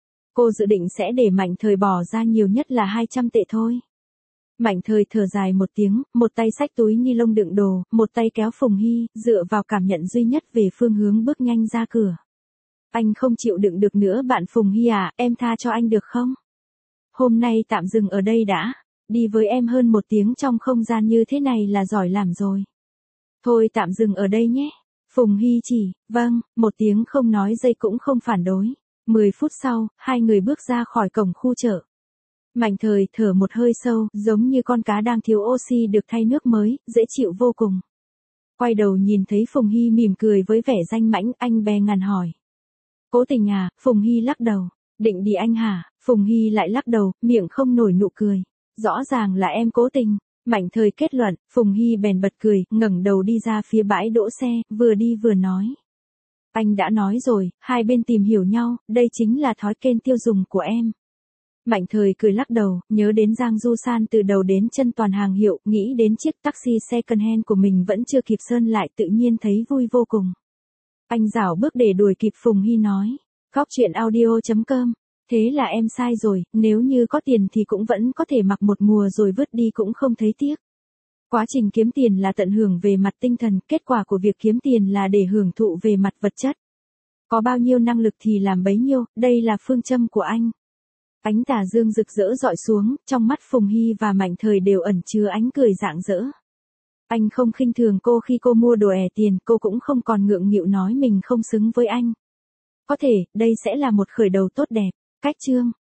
Cô dự định sẽ để Mạnh Thời bỏ ra nhiều nhất là hai trăm tệ thôi. Mạnh Thời thở dài một tiếng, một tay xách túi ni lông đựng đồ, một tay kéo Phùng Hy, dựa vào cảm nhận duy nhất về phương hướng bước nhanh ra cửa. Anh không chịu đựng được nữa bạn Phùng Hy à, em tha cho anh được không? Hôm nay tạm dừng ở đây đã. đi với em hơn một tiếng trong không gian như thế này là giỏi làm rồi. Thôi tạm dừng ở đây nhé. Phùng Hy chỉ, vâng, một tiếng không nói giây cũng không phản đối. Mười phút sau, hai người bước ra khỏi cổng khu chợ. Mạnh Thời thở một hơi sâu, giống như con cá đang thiếu oxy được thay nước mới, dễ chịu vô cùng. Quay đầu nhìn thấy Phùng Hy mỉm cười với vẻ danh mãnh, anh bè ngàn hỏi. Cố tình à? Phùng Hy lắc đầu. Định đi anh hả? Phùng Hy lại lắc đầu, miệng không nổi nụ cười. Rõ ràng là em cố tình. Mạnh Thời kết luận, Phùng Hy bèn bật cười, ngẩng đầu đi ra phía bãi đỗ xe, vừa đi vừa nói. Anh đã nói rồi, hai bên tìm hiểu nhau, đây chính là thói quen tiêu dùng của em. Mạnh Thời cười lắc đầu, nhớ đến Giang Du San từ đầu đến chân toàn hàng hiệu, nghĩ đến chiếc taxi second hand của mình vẫn chưa kịp sơn lại, tự nhiên thấy vui vô cùng. Anh rảo bước để đuổi kịp. Phùng Hy nói, Góc truyện audio chấm com, thế là em sai rồi, nếu như có tiền thì cũng vẫn có thể mặc một mùa rồi vứt đi cũng không thấy tiếc. Quá trình kiếm tiền là tận hưởng về mặt tinh thần, kết quả của việc kiếm tiền là để hưởng thụ về mặt vật chất. Có bao nhiêu năng lực thì làm bấy nhiêu, đây là phương châm của anh. Ánh tà dương rực rỡ dọi xuống, trong mắt Phùng Hy và Mạnh Thời đều ẩn chứa ánh cười rạng rỡ. Anh không khinh thường cô khi cô mua đồ ẻ tiền, cô cũng không còn ngượng nghịu nói mình không xứng với anh. Có thể, đây sẽ là một khởi đầu tốt đẹp. Cách chương